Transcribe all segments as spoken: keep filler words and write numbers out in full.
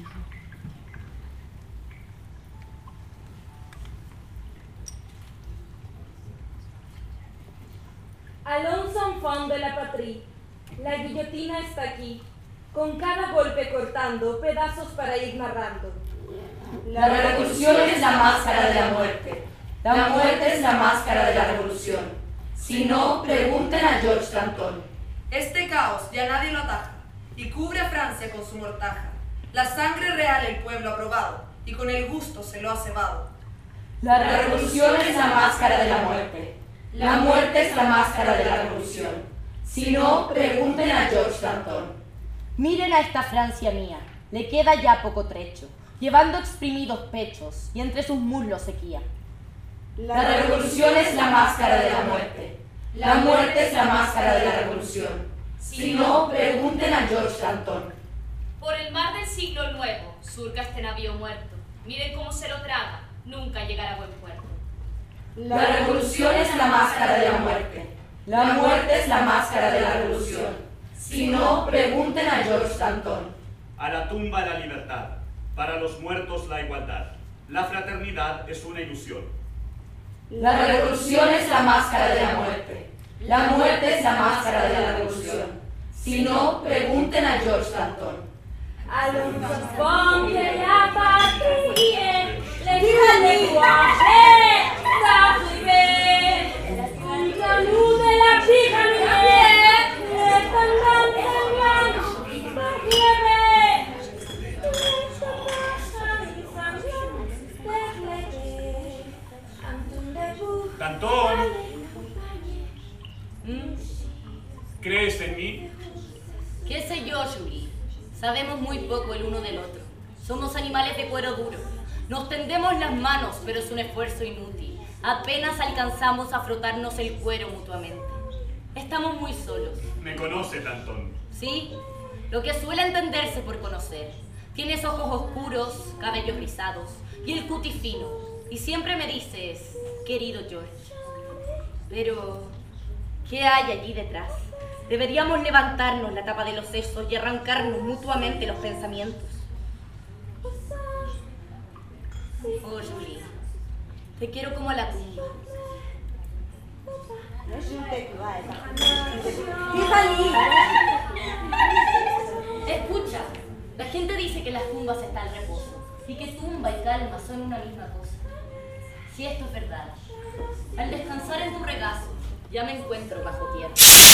Alonso enfant de la patrie, la guillotina está aquí, con cada golpe cortando pedazos para ir narrando. La revolución es la máscara de la muerte. La muerte es la máscara de la revolución. Si no, pregunten a George Danton. Este caos ya nadie lo ataja y cubre a Francia con su mortaja. La sangre real el pueblo ha probado y con el gusto se lo ha cebado. La revolución es la máscara de la muerte. La muerte es la máscara de la revolución. Si no, pregunten a George Danton. Miren a esta Francia mía, le queda ya poco trecho, llevando exprimidos pechos y entre sus muslos sequía. La revolución es la máscara de la muerte. La muerte es la máscara de la revolución. Si no, pregunten a George Danton. Por el mar del siglo nuevo surca este navío muerto. Miren cómo se lo traga, nunca llegará a buen puerto. La revolución es la máscara de la muerte. La muerte es la máscara de la revolución. Si no, pregunten a George Danton. A la tumba la libertad, para los muertos la igualdad. La fraternidad es una ilusión. La revolución es la máscara de la muerte. La muerte es la máscara de la revolución. Si no, pregunten a George Danton. Alonso enfant de la patrie, le lenguaje s'arrive, contre nous de la tyrannie, le tendance blanche s'arrive, Danton, ¿crees en mí? ¿Qué sé yo, Julie? Sabemos muy poco el uno del otro. Somos animales de cuero duro. Nos tendemos las manos, pero es un esfuerzo inútil. Apenas alcanzamos a frotarnos el cuero mutuamente. Estamos muy solos. Me conoce, Danton. Sí, lo que suele entenderse por conocer. Tienes ojos oscuros, cabellos rizados y el cutis fino. Y siempre me dices, querido George. Pero, ¿qué hay allí detrás? Deberíamos levantarnos la tapa de los sesos y arrancarnos mutuamente los pensamientos. Oh, Julie, te quiero como a la tumba. Escucha, la gente dice que las tumbas está el reposo y que tumba y calma son una misma cosa. Si esto es verdad, al descansar en tu regazo, ya me encuentro bajo tierra.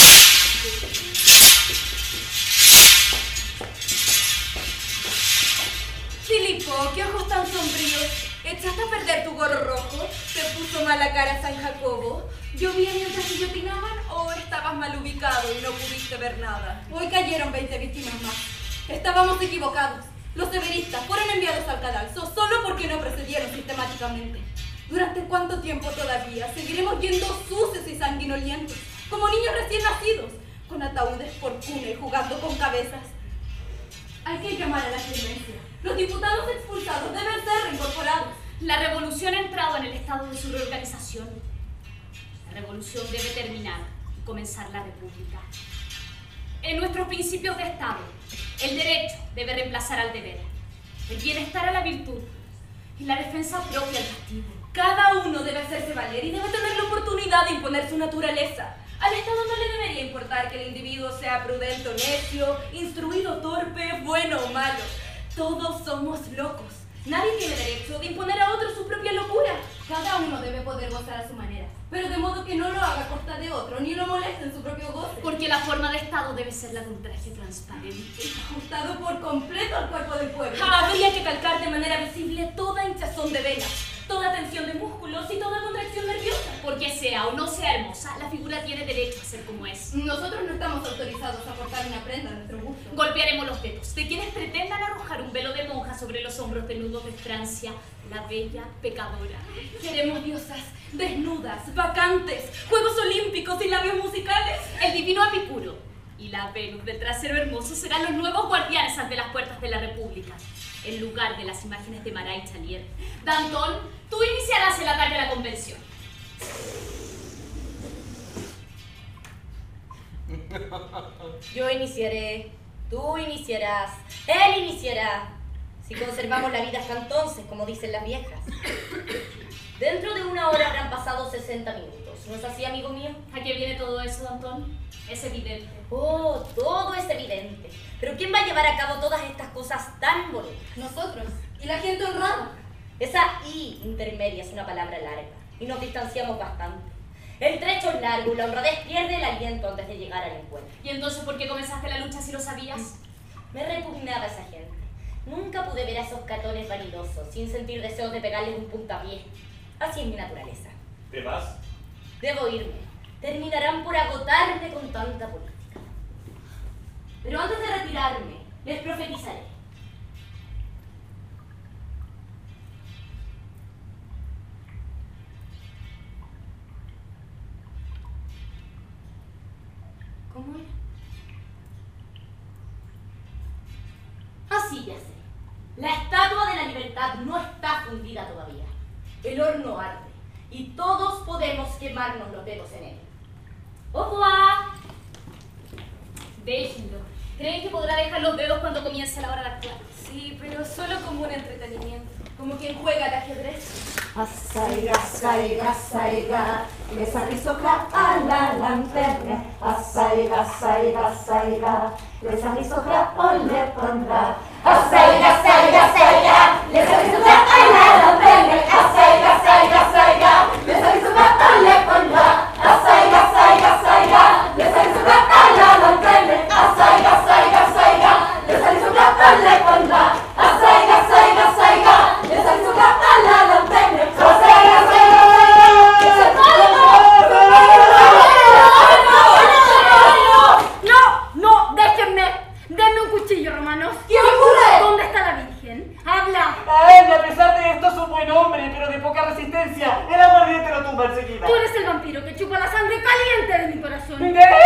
Filipo, ¿qué ojos tan sombríos? ¿Echaste a perder tu gorro rojo? ¿Te puso mala cara San Jacobo? ¿Llovía mientras guillotinaban o estabas mal ubicado y no pudiste ver nada? Hoy cayeron veinte víctimas más. Estábamos equivocados. Los severistas fueron enviados al cadalso solo porque no procedieron sistemáticamente. ¿Durante cuánto tiempo todavía seguiremos yendo sucios y sanguinolientos, como niños recién nacidos, con ataúdes por cuna y jugando con cabezas? Hay que llamar a la clemencia. Los diputados expulsados deben ser reincorporados. La revolución ha entrado en el estado de su reorganización. La revolución debe terminar y comenzar la república. En nuestros principios de Estado, el derecho debe reemplazar al deber, el bienestar a la virtud y la defensa propia al castigo. Cada uno debe hacerse valer y debe tener la oportunidad de imponer su naturaleza. Al Estado no le debería importar que el individuo sea prudente o necio, instruido o torpe, bueno o malo. Todos somos locos. Nadie tiene derecho de imponer a otro su propia locura. Cada uno debe poder gozar a su manera, pero de modo que no lo haga a costa de otro, ni lo moleste en su propio goce. Porque la forma de Estado debe ser la de un traje transparente, ajustado por completo al cuerpo del pueblo. Habría que calcar de manera visible toda hinchazón de venas, toda tensión de músculos y toda contracción nerviosa. Porque sea o no sea hermosa, la figura tiene derecho a ser como es. Nosotros no estamos autorizados a portar una prenda a nuestro gusto. Golpearemos los dedos de quienes pretendan arrojar un velo de monja sobre los hombros desnudos de Francia, la bella pecadora. Queremos diosas desnudas, vacantes, juegos olímpicos y labios musicales. El divino Epicuro y la Venus del trasero hermoso serán los nuevos guardianes ante las puertas de la República, en lugar de las imágenes de Marat y Chalier. Danton, tú iniciarás el ataque a la convención. Yo iniciaré, tú iniciarás, él iniciará. Si conservamos la vida hasta entonces, como dicen las viejas. Dentro de una hora habrán pasado sesenta minutos. ¿No es así, amigo mío? ¿A qué viene todo eso, Antón? Es evidente. Oh, todo es evidente. Pero ¿quién va a llevar a cabo todas estas cosas tan bonitas? Nosotros. Y la gente honrada. Esa I intermedia es una palabra larga y nos distanciamos bastante. El trecho es largo y la honradez pierde el aliento antes de llegar al encuentro. ¿Y entonces por qué comenzaste la lucha si lo sabías? Me repugnaba esa gente. Nunca pude ver a esos catones vanidosos sin sentir deseos de pegarles un puntapié. Así es mi naturaleza. ¿Te vas? Debo irme. Terminarán por agotarme con tanta política. Pero antes de retirarme, les profetizaré. ¿Cómo era? Así ya sé. La estatua de la libertad no está fundida todavía. El horno arde y todos podemos quemarnos los dedos en él. ¡Au revoir! Déjenlo. ¿Creen que podrá dejar los dedos cuando comience la hora de actuar? Sí, pero solo como un entretenimiento. Como quien juega al ajedrez. Assaiga, assaiga, assaiga, les aristocrates à la lanterne. Assaiga, assaiga, assaiga, les aristocrates on les prendra. Assaiga, assaiga, assaiga, les aristocrates à la lanterne. Assaiga, assaiga, assaiga, les aristocrates on les prendra. Assaiga, assaiga, assaiga, les aristocrates à la lanterne. Assaiga, assaiga, assaiga, les aristocrates on les prendra. Assaiga, assaiga, assaiga, les aristocrates à la lanterne. ¡No! ¡No! ¡Déjenme! ¡Denme un cuchillo, romanos! ¿Qué ocurre? ¿Dónde está la Virgen? ¡Habla! A él, a pesar de esto, es un buen hombre, pero de poca resistencia. El aguardiente lo tumba enseguida. Tú eres el vampiro que chupa la sangre caliente de mi corazón.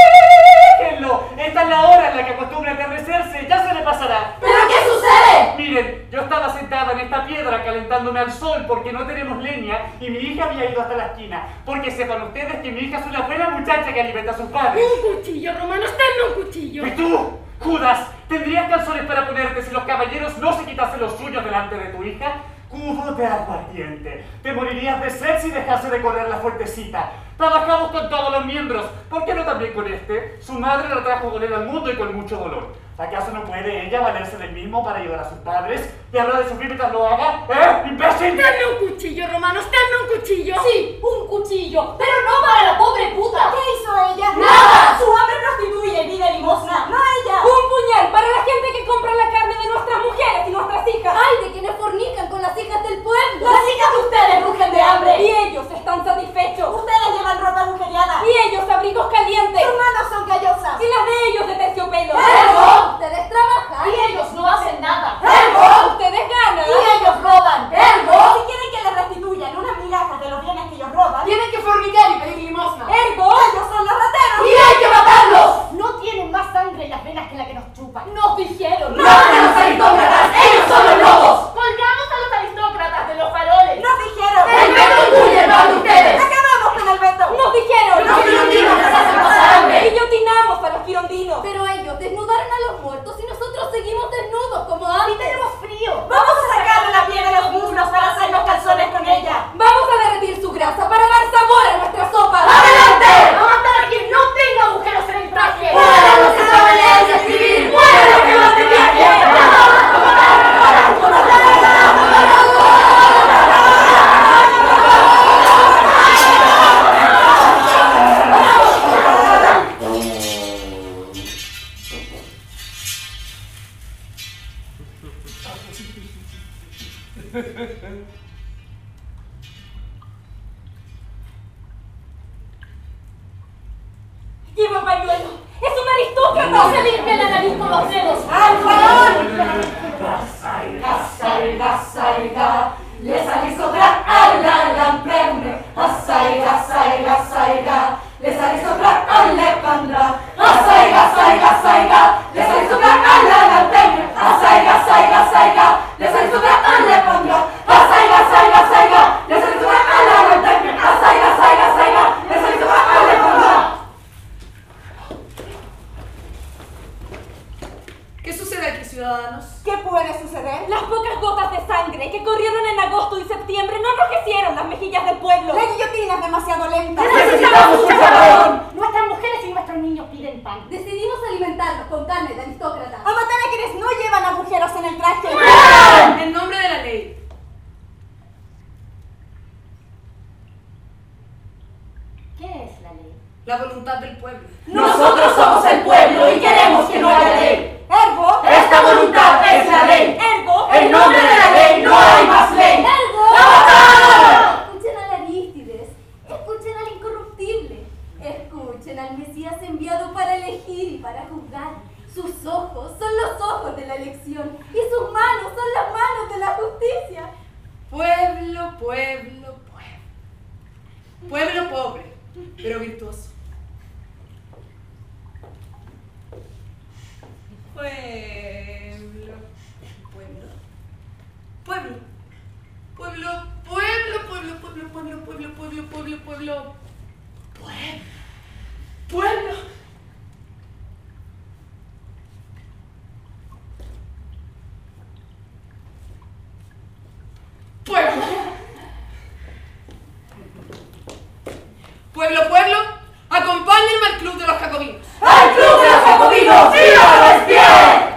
¡Déjenlo! Esta es la hora en la que acostumbra aterrecerse. Ya se le pasará. ¿Pero qué sucede? Miren, yo estaba sentada en esta piedra calentándome al sol porque no tenemos leña y mi hija había ido hasta la esquina. Porque sepan ustedes que mi hija es una buena muchacha que alimenta a sus padres. Un cuchillo, romanos, denme un cuchillo. ¿Y tú, Judas, tendrías calzones para ponerte si los caballeros no se quitasen los suyos delante de tu hija? Cubo de aguardiente. Te morirías de sed si dejase de correr la fuertecita. Trabajamos con todos los miembros. ¿Por qué no también con este? Su madre la trajo con él al mundo y con mucho dolor. ¿Acaso no puede ella valerse del mismo para ayudar a sus padres? ¿Y habrá de sufrir mientras lo haga? ¿Eh, imbécil? Denme un cuchillo, romanos, denme un cuchillo. Sí, un cuchillo, pero no para la pobre puta. ¿Qué hizo ella? ¡Nada! Su madre prostituye y pide limosna. ¡No ella! ¡Un puñal para la gente que compra la carne de nuestras mujeres y nuestras hijas! ¡Ay, de quienes fornican con las hijas del pueblo! Las hijas de ustedes rugen de hambre. Y ellos están satisfechos. Ustedes llevan ropa agujereada. Y ellos abrigos calientes. ¡Sus manos son callosas! Y las de ellos de terciopelo. ¡Ergo! Ustedes trabajan. Y ellos no hacen nada. ¡Ergo! Ustedes ganan. Y ellos roban. ¡Ergo! Si quieren que les restituyan unas migajas de los bienes que ellos roban, Tienen que fornicar y pedir limosna. ¡ergo! Ellos son los rateros. ¡y hay que matarlos! No tienen más sangre en las venas que la que nos chupan. Nos dijeron. ¡Maten a los aristócratas! ¡Ellos son los lobos! Colgamos a los aristócratas de los faroles. ¡Nos dijeron! ¡El veto incuye más de ustedes! ¡Acabamos con el veto! ¡Nos dijeron! ¡Los girondinos les hacen pasar hambre! ¡Guillotinamos a los girondinos! Pero ellos desnudaron a los muertos y nosotros seguimos desnudos como antes. ¡Y tenemos frío! ¡Vamos a sacarle la piel de los muslos para hacernos calzones con ella! ¡Vamos a derretir su grasa para dar sabor a nuestra sopa! ¡Adelante! ¡A matar a quien no tenga agujeros en el traje! ¡Mueran los que saben leer y escribir! ¡Mueran los que no te ¡Lleva pañuelo! ¡Es un aristócrata! ¡Se limpia la nariz con los dedos! ¡Al farol! Assaiga, assaiga, les aristocrates à la lanterne. Assaiga, assaiga, assaiga, les aristocrates on les prendra. Assaiga, assaiga, assaiga, les aristocrates à la lanterne. Assaiga, assaiga, assaiga, les aristocrates on les prendra. Assaiga, assaiga, assaiga, les aristocrates à la lanterne. Assaiga, assaiga, assaiga, les aristocrates on les prendra. ¿Qué sucede aquí, ciudadanos? ¿Qué puede suceder? Las pocas gotas de sangre que corrieron en agosto y septiembre no enrojecieron las mejillas del pueblo. La guillotina es demasiado lenta. ¡Necesitamos un faraón! Nuestras mujeres y nuestros niños piden pan. Decidimos alimentarlos con carne de aristócrata. A matar a quienes no llevan agujeros en el traje. En nombre de la ley. ¿Qué es la ley? La voluntad del pueblo. Nosotros somos el pueblo y queremos que no haya ley. Ergo, Esta voluntad es la ley. Ergo, En nombre de la ley no hay más ley. Escuchen al Arístides, escuchen al incorruptible, escuchen al Mesías enviado para elegir y para juzgar. Sus ojos son los ojos de la elección y sus manos son las manos de la justicia. Pueblo, pueblo, pueblo. Pueblo pobre, pero virtuoso. Pueblo, pueblo, pueblo, pueblo, pueblo, pueblo, pueblo, pueblo, pueblo, pueblo, pueblo, pueblo, pueblo, pueblo. Pueblo. Pueblo, pueblo, acompáñenme al club de los jacobinos. ¡Al club de los jacobinos! ¡Viva Robespierre!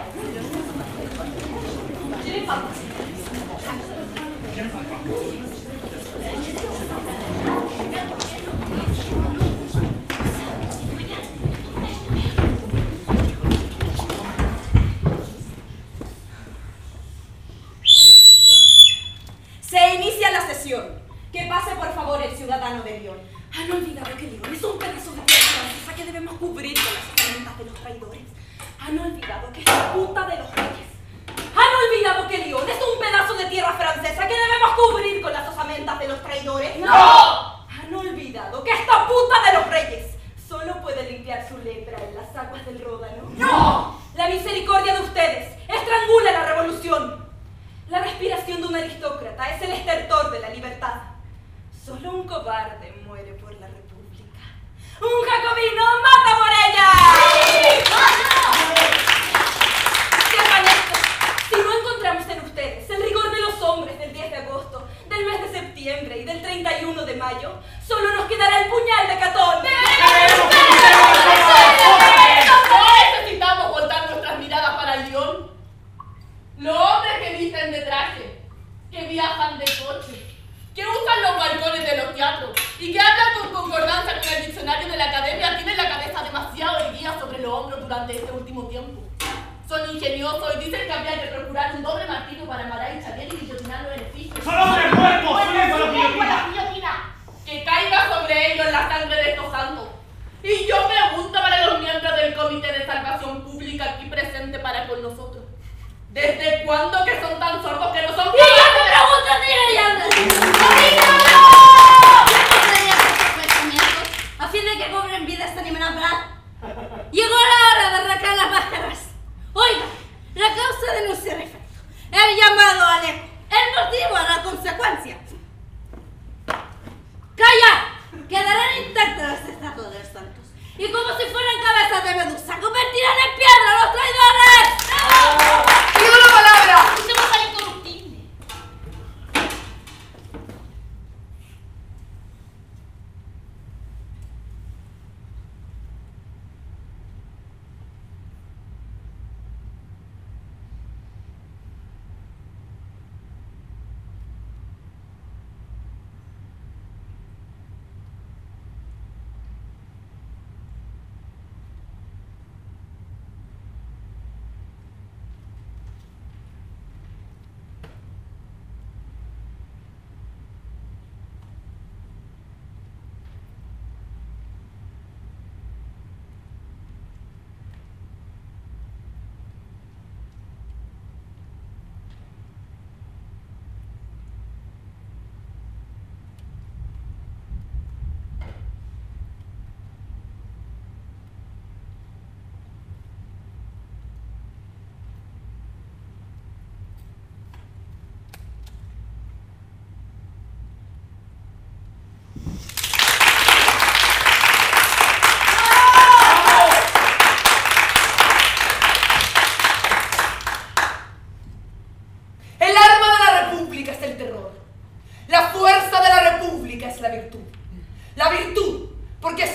se inicia la sesión. Que pase por favor el ciudadano de Lyon. ¿Han olvidado que Lyon es un pedazo de tierra francesa que debemos cubrir con las herramientas de los traidores? ¿Han olvidado que es la puta de los reyes? ¿Han olvidado que Lyon es un pedazo de tierra francesa que debemos cubrir con las osamentas de los traidores? ¡No! ¿Han olvidado que esta puta de los reyes solo puede limpiar su lepra en las aguas del Ródano? ¡No! La misericordia de ustedes estrangula la revolución. La respiración de un aristócrata es el estertor de la libertad. Solo un cobarde muere por la república. ¡Un jacobino mata por ella! ¡Sí! Sepan esto, si no encontramos en ustedes el rigor de los hombres del diez de agosto, del mes de septiembre y del treinta y uno de mayo, solo nos quedará el puñal de Catón. No necesitamos voltar nuestras miradas para el Lyon. Los hombres que visten de traje, que viajan de coche, que usan los balcones de los teatros y que hablan con concordancia con el diccionario de la academia tienen la cabeza demasiado erguida sobre los hombros durante este último tiempo. Son ingeniosos y dicen que habría que procurar un doble martillo para amarrar y chaviar y guillotinar los edificios. ¡Son hombres muertos! ¡Suelta la guillotina! guillotina! Que caiga sobre ellos la sangre de estos santos. Y yo pregunto para los miembros del Comité de Salvación Pública aquí presente para con nosotros. ¿Desde cuándo que son tan sordos que no son capaces de preguntas a fin de que cobren vida esta animalidad? Llegó la hora de arrancar las máscaras. Oiga, la causa denuncia el efecto, el llamado al eco, el motivo a la consecuencia. ¡Calla! Quedarán intactas las estatuas de los santos y como si fueran cabezas de medusa convertirán en piedra a los traidores. ¡Digo la palabra! ¡Escuchemos al incorruptible!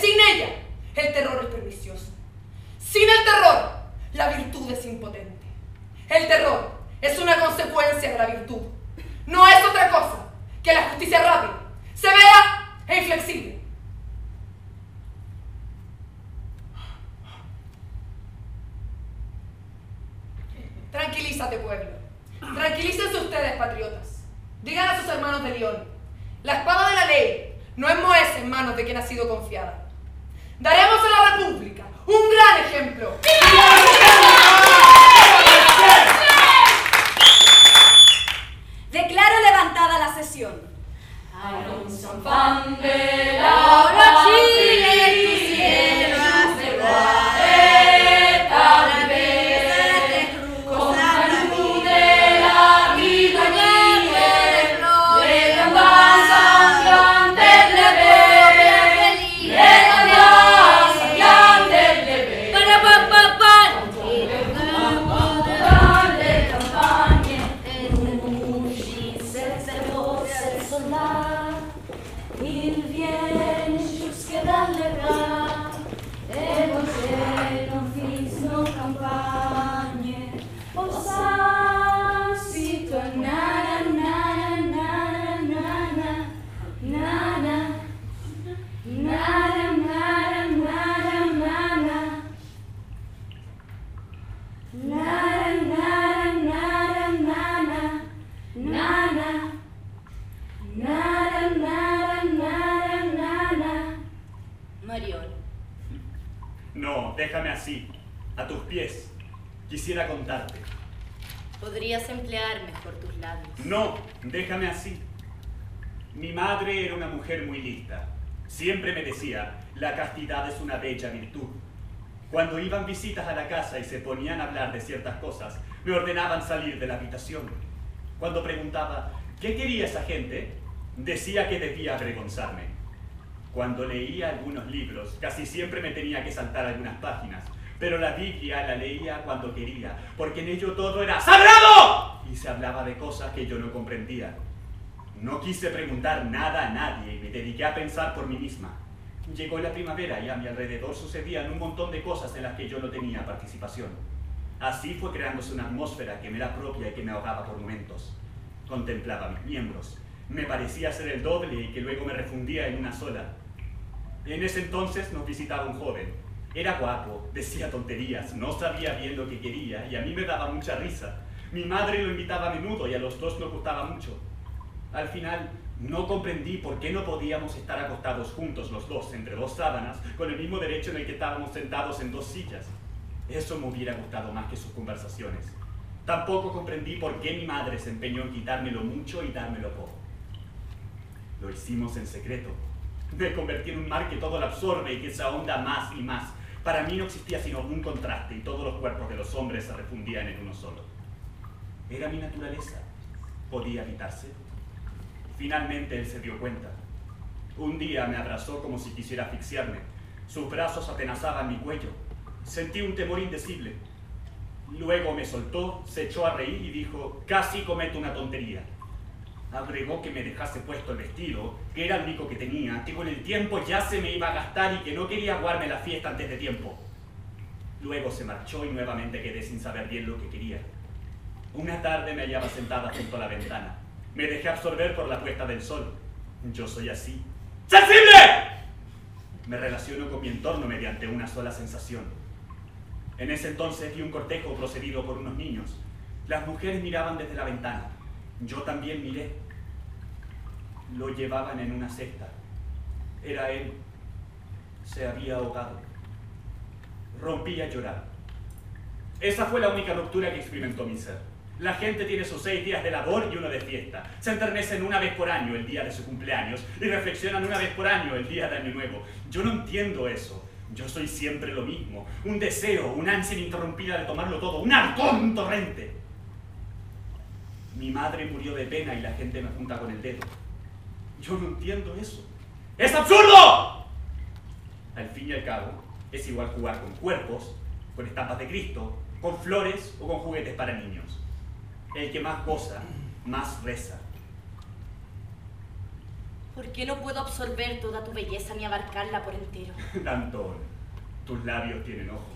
sin ella, el terror es pernicioso. Sin el terror, la virtud es impotente. El terror es una consecuencia de la virtud. No es otra cosa que la justicia rápida, severa e inflexible. Tranquilízate, pueblo. Tranquilícense ustedes, patriotas. Digan a sus hermanos de León: la espada de la ley no enmohece en manos de quien ha sido confiada. Daremos a la República un gran ejemplo. Declaro levantada la sesión. Ahora Chile, tu cielo hace guareta, de con la luz de la vida de flores, de campanas sangantes le ve, de campanas sangantes le ve, para pa pa pa, de campanas de campaña, Il viene giusto dalle bra e voi non finiscono campagne o sansito na na na na na na na na na Marión. No, déjame así, a tus pies. Quisiera contarte. Podrías emplear mejor tus labios. No, déjame así. Mi madre era una mujer muy lista. Siempre me decía, la castidad es una bella virtud. Cuando iban visitas a la casa y se ponían a hablar de ciertas cosas, me ordenaban salir de la habitación. Cuando preguntaba, ¿qué quería esa gente?, decía que debía avergonzarme. Cuando leía algunos libros, casi siempre me tenía que saltar algunas páginas, pero la Biblia la leía cuando quería, porque en ello todo era ¡sagrado! Y se hablaba de cosas que yo no comprendía. No quise preguntar nada a nadie y me dediqué a pensar por mí misma. Llegó la primavera y a mi alrededor sucedían un montón de cosas en las que yo no tenía participación. Así fue creándose una atmósfera que me era propia y que me ahogaba por momentos. Contemplaba mis miembros. Me parecía ser el doble y que luego me refundía en una sola. En ese entonces nos visitaba un joven. Era guapo, decía tonterías, no sabía bien lo que quería y a mí me daba mucha risa. Mi madre lo invitaba a menudo y a los dos nos gustaba mucho. Al final, no comprendí por qué no podíamos estar acostados juntos los dos entre dos sábanas con el mismo derecho en el que estábamos sentados en dos sillas. Eso me hubiera gustado más que sus conversaciones. Tampoco comprendí por qué mi madre se empeñó en quitármelo mucho y dármelo poco. Lo hicimos en secreto. Me convertí en un mar que todo lo absorbe y que se ahonda más y más. Para mí no existía sino un contraste y todos los cuerpos de los hombres se refundían en uno solo. Era mi naturaleza. ¿Podía evitarse? Finalmente él se dio cuenta. Un día me abrazó como si quisiera asfixiarme. Sus brazos atenazaban mi cuello. Sentí un temor indecible. Luego me soltó, se echó a reír y dijo, casi cometo una tontería. Agregó que me dejase puesto el vestido, que era el único que tenía, que con el tiempo ya se me iba a gastar y que no quería aguarme la fiesta antes de tiempo. Luego se marchó y nuevamente quedé sin saber bien lo que quería. Una tarde me hallaba sentada junto a la ventana. Me dejé absorber por la puesta del sol. Yo soy así. ¡Sensible! Me relaciono con mi entorno mediante una sola sensación. En ese entonces vi un cortejo procedido por unos niños. Las mujeres miraban desde la ventana. Yo también miré. Lo llevaban en una cesta. Era él. Se había ahogado. Rompí a llorar. Esa fue la única ruptura que experimentó mi ser. La gente tiene sus seis días de labor y uno de fiesta. Se enternecen una vez por año, el día de su cumpleaños, y reflexionan una vez por año, el día de Año Nuevo. Yo no entiendo eso. Yo soy siempre lo mismo. Un deseo, una ansia ininterrumpida de tomarlo todo, un arcón, un torrente. Mi madre murió de pena y la gente me apunta con el dedo. Yo no entiendo eso. ¡Es absurdo! Al fin y al cabo, es igual jugar con cuerpos, con estampas de Cristo, con flores o con juguetes para niños. El que más goza, más reza. ¿Por qué no puedo absorber toda tu belleza ni abarcarla por entero? Danton, tus labios tienen ojos.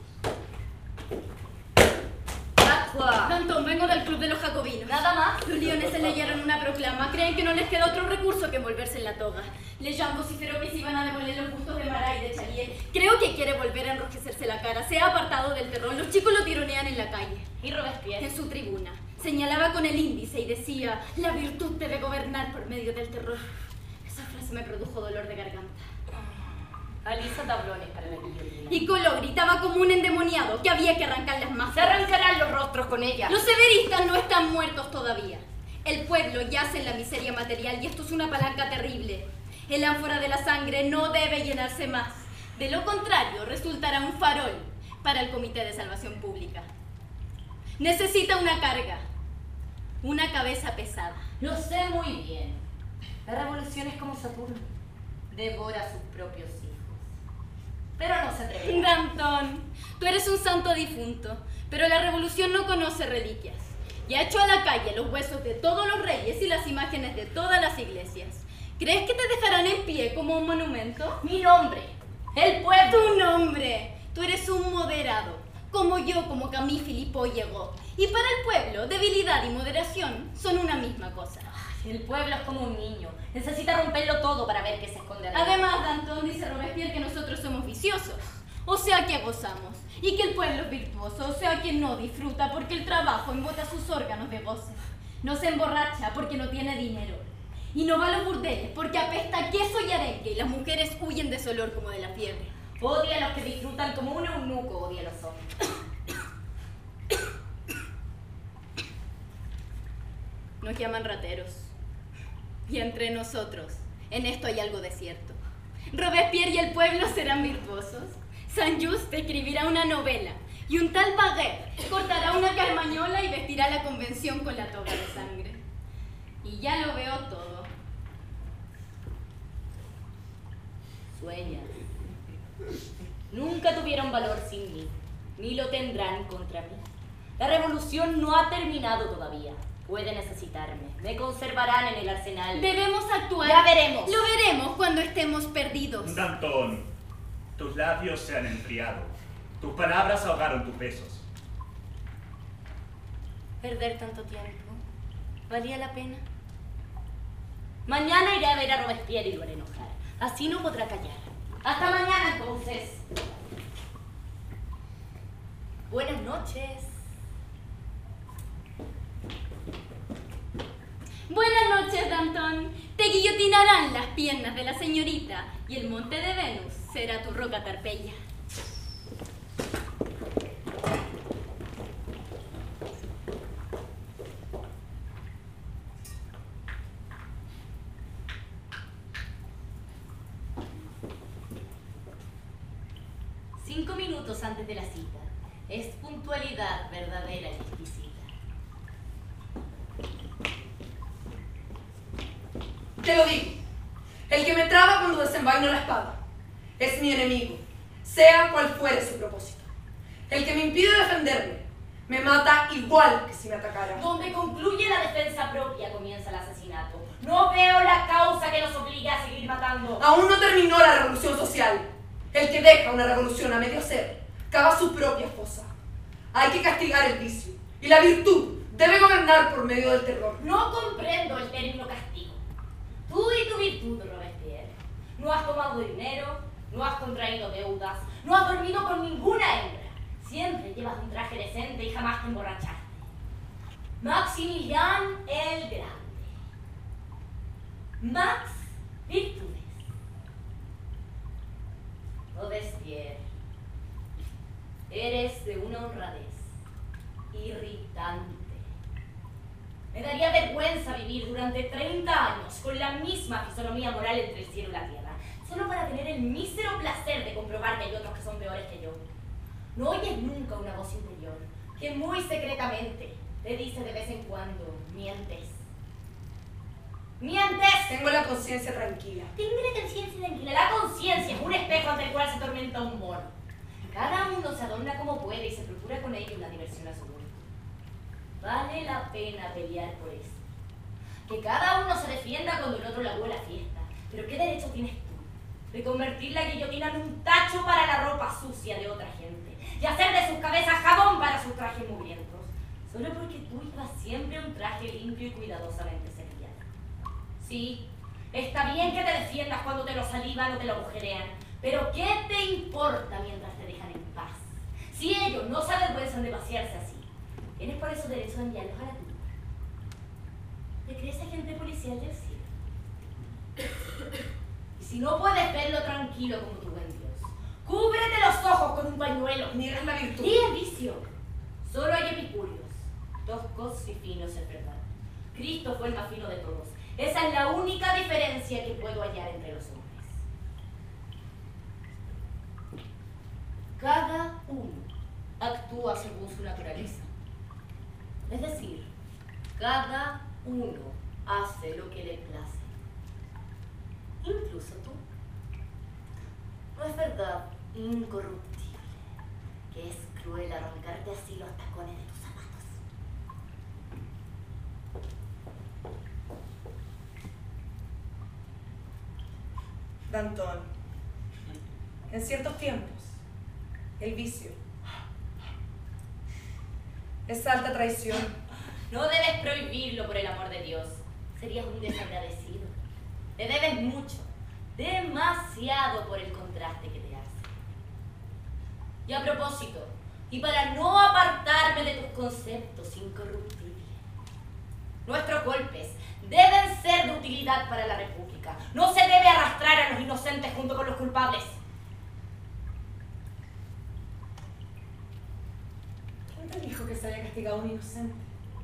¡Aqua! Danton, vengo del club de los jacobinos. ¿Nada más? Los leoneses leyeron una proclama. Creen que no les queda otro recurso que envolverse en la toga. Lejean vociferó que se iban a demoler los bustos de Marat y de Chalier. Creo que quiere volver a enrojecerse la cara. Se ha apartado del terror. Los chicos lo tironean en la calle. ¿Y Robespierre? En su tribuna. Señalaba con el índice y decía: la virtud debe gobernar por medio del terror. Esa frase me produjo dolor de garganta. Alisa tablones para la guillotina. Y Colo gritaba como un endemoniado que había que arrancar las máscaras. Se arrancarán los rostros con ella. Los severistas no están muertos todavía. El pueblo yace en la miseria material y esto es una palanca terrible. El ánfora de la sangre no debe llenarse más. De lo contrario, resultará un farol para el Comité de Salvación Pública. Necesita una carga, una cabeza pesada. Lo sé muy bien. La revolución es como Saturno. Devora a sus propios hijos. Pero no se atreve. Danton, tú eres un santo difunto, pero la revolución no conoce reliquias. Y ha hecho a la calle los huesos de todos los reyes y las imágenes de todas las iglesias. ¿Crees que te dejarán en pie como un monumento? Mi nombre, el pueblo. Tu nombre. Tú eres un moderado, como yo, como Camille Philippot llegó. Y para el pueblo, debilidad y moderación son una misma cosa. Ay, el pueblo es como un niño. Necesita romperlo todo para ver qué se esconde arriba. Además, Danton, dice Robespierre que nosotros somos viciosos. O sea que gozamos. Y que el pueblo es virtuoso. O sea que no disfruta porque el trabajo embota sus órganos de goce. No se emborracha porque no tiene dinero. Y no va a los burdeles porque apesta a queso y arenque. Y las mujeres huyen de ese olor como de la fiebre. Odia a los que disfrutan como un eunuco odia a los hombres. Nos llaman rateros. Y entre nosotros, en esto hay algo de cierto. Robespierre y el pueblo serán virtuosos. Saint-Just escribirá una novela. Y un tal Baguette cortará una carmañola y vestirá la convención con la toga de sangre. Y ya lo veo todo. Sueñas. Nunca tuvieron valor sin mí, ni lo tendrán contra mí. La revolución no ha terminado todavía. Puede necesitarme. Me conservarán en el arsenal. Debemos actuar. Ya veremos. Lo veremos cuando estemos perdidos. Danton, tus labios se han enfriado. Tus palabras ahogaron tus besos. ¿Perder tanto tiempo? ¿Valía la pena? Mañana iré a ver a Robespierre y lo haré enojar. Así no podrá callar. Hasta mañana, entonces. Buenas noches. Buenas noches, Danton. Te guillotinarán las piernas de la señorita y el monte de Venus será tu roca tarpeya. Cinco minutos antes de la cita. Es puntualidad verdadera y exquisita. Te lo digo, el que me traba cuando desenvaino la espada es mi enemigo, sea cual fuere su propósito. El que me impide defenderme me mata igual que si me atacara. Donde concluye la defensa propia comienza el asesinato. No veo la causa que nos obliga a seguir matando. Aún no terminó la revolución social. El que deja una revolución a medio hacer cava su propia fosa. Hay que castigar el vicio y la virtud debe gobernar por medio del terror. No comprendo el término castigo. Tú y tu virtud, Robespierre. No has tomado dinero, no has contraído deudas, no has dormido con ninguna hembra. Siempre llevas un traje decente y jamás te emborrachaste. Maximilian el Grande. Max Virtudes. Robespierre. Eres de una honradez irritante. Me daría vergüenza vivir durante treinta años con la misma fisonomía moral entre el cielo y la tierra, solo para tener el mísero placer de comprobar que hay otros que son peores que yo. No oyes nunca una voz interior que muy secretamente te dice de vez en cuando, mientes. ¡Mientes! Tengo la conciencia tranquila. Tengo la conciencia tranquila. La conciencia es un espejo ante el cual se tormenta un mono. Cada uno se adorna como puede y se procura con ello una diversión a su gusto. Vale la pena pelear por eso. Que cada uno se defienda cuando el otro la la fiesta. Pero ¿qué derecho tienes tú de convertir la guillotina en un tacho para la ropa sucia de otra gente y hacer de sus cabezas jabón para sus trajes mugrientos? Solo porque tú llevas siempre un traje limpio y cuidadosamente cepillado. Sí, está bien que te defiendas cuando te lo salivan o te lo agujerean, pero ¿qué te importa mientras te dejan en paz? Si ellos no se avergüenzan de vaciarse así, tienes por eso derecho a enviarlos a la tumba. ¿Te crees agente policial del cielo? Y si no puedes verlo tranquilo como tu buen Dios, cúbrete los ojos con un pañuelo. Niegas la virtud. Y el vicio. Solo hay epicúreos, toscos y finos en verdad. Cristo fue el más fino de todos. Esa es la única diferencia que puedo hallar entre los hombres. Cada uno actúa según su naturaleza. Es decir, cada uno hace lo que le place. Incluso tú. No es verdad, incorruptible, que es cruel arrancarte así los tacones de tus zapatos. Danton, en ciertos tiempos, el vicio, esa alta traición. No debes prohibirlo por el amor de Dios. Serías un desagradecido. Te debes mucho, demasiado por el contraste que te hace. Y a propósito, y para no apartarme de tus conceptos incorruptibles, nuestros golpes deben ser de utilidad para la República. No se debe arrastrar a los inocentes junto con los culpables. ¿Quién te dijo que se haya castigado a un inocente?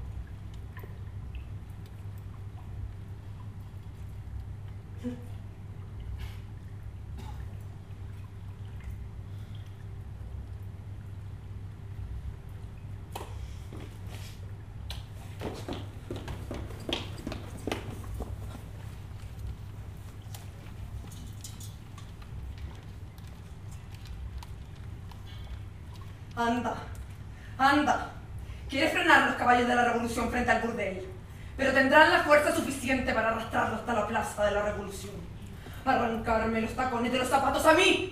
Anda, anda. Quieres frenar los caballos de la revolución frente al burdel, pero tendrán la fuerza suficiente para arrastrarlo hasta la plaza de la revolución. Arrancarme los tacones de los zapatos a mí,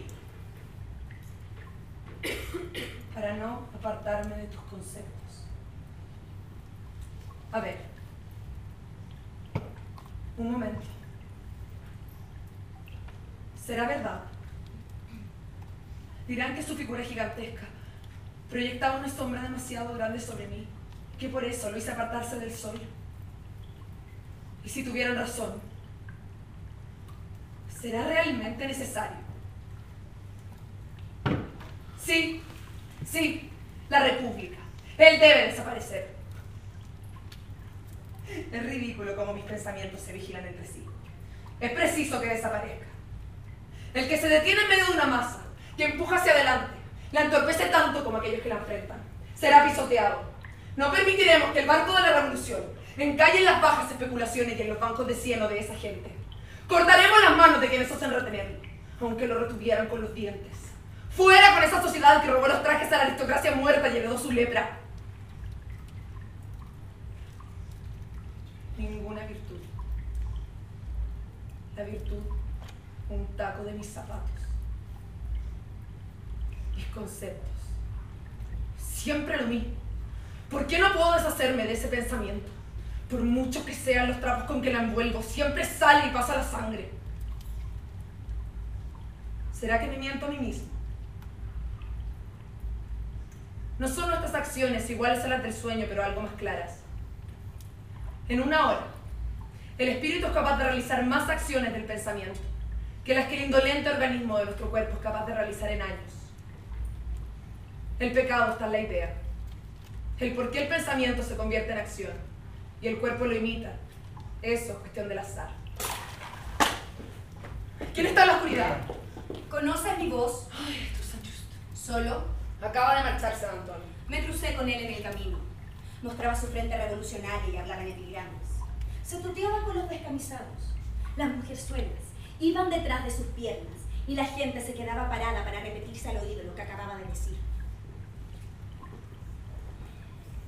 para no apartarme de tus conceptos. A ver, un momento. ¿Será verdad? Dirán que su figura gigantesca proyectaba una sombra demasiado grande sobre mí, que por eso lo hice apartarse del sol. Y si tuvieran razón, ¿será realmente necesario? Sí, sí, la República. Él debe desaparecer. Es ridículo cómo mis pensamientos se vigilan entre sí. Es preciso que desaparezca. El que se detiene en medio de una masa, que empuja hacia adelante, la entorpece tanto como aquellos que la enfrentan. Será pisoteado. No permitiremos que el barco de la revolución encalle en las bajas especulaciones y en los bancos de cieno de esa gente. Cortaremos las manos de quienes osen retenerlo, aunque lo retuvieran con los dientes. ¡Fuera con esa sociedad que robó los trajes a la aristocracia muerta y heredó su lepra! Ninguna virtud. La virtud, un taco de mis zapatos. Mis conceptos. Siempre lo mismo. ¿Por qué no puedo deshacerme de ese pensamiento? Por mucho que sean los trapos con que la envuelvo, siempre sale y pasa la sangre. ¿Será que me miento a mí mismo? No son nuestras acciones iguales a las del sueño, pero algo más claras. En una hora, el espíritu es capaz de realizar más acciones del pensamiento que las que el indolente organismo de nuestro cuerpo es capaz de realizar en años. El pecado está en la idea. El por qué el pensamiento se convierte en acción y el cuerpo lo imita. Eso es cuestión del azar. ¿Quién está en la oscuridad? ¿Conoces mi voz? Ay, esto es San Justo. ¿Solo? Acaba de marcharse, Danton. Me crucé con él en el camino. Mostraba su frente revolucionaria y hablaba en epigramas. Se tuteaba con los descamisados. Las mujerzuelas iban detrás de sus piernas y la gente se quedaba parada para repetirse al oído lo que acababa de decir.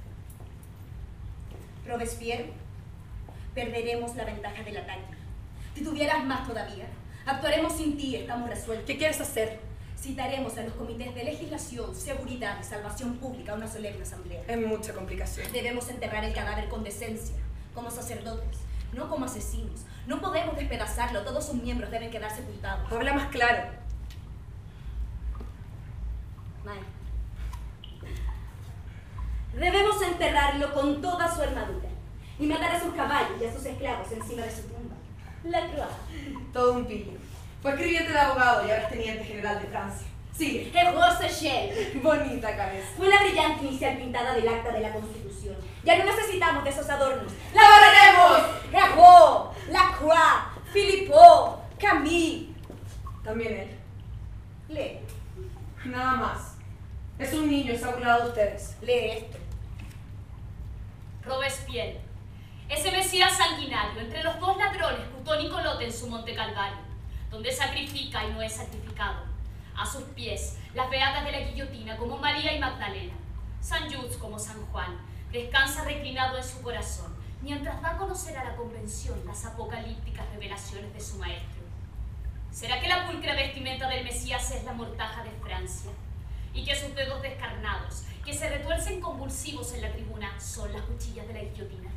Robespierre, perderemos la ventaja del ataque. Titubearás más todavía. Actuaremos sin ti, estamos resueltos. ¿Qué quieres hacer? Citaremos a los comités de legislación, seguridad y salvación pública a una solemne asamblea. Es mucha complicación. Debemos enterrar el cadáver con decencia, como sacerdotes, no como asesinos. No podemos despedazarlo, todos sus miembros deben quedar sepultados. Habla más claro. Mae. Debemos enterrarlo con toda su armadura y matar a sus caballos y a sus esclavos encima de su tumba. La Croix. Todo un pillo. Fue escribiente de abogado y ahora es teniente general de Francia. Sigue. Héros Seychelles. Bonita cabeza. Fue la brillante inicial pintada del acta de la Constitución. Ya no necesitamos de esos adornos. ¡La barreremos! Héros, Lacroix, Philippot, Camille. También él. Lee. Nada más. Es un niño, se ha burlado de ustedes. Lee esto. Robespierre, ese mesías sanguinario entre los dos ladrones Couthon y Colote en su monte Calvario, donde sacrifica y no es sacrificado. A sus pies, las beatas de la guillotina como María y Magdalena. San Just como San Juan, descansa reclinado en su corazón, mientras da a conocer a la convención las apocalípticas revelaciones de su maestro. ¿Será que la pulcra vestimenta del Mesías es la mortaja de Francia? Y que sus dedos descarnados, que se retuercen convulsivos en la tribuna, son las cuchillas de la guillotina?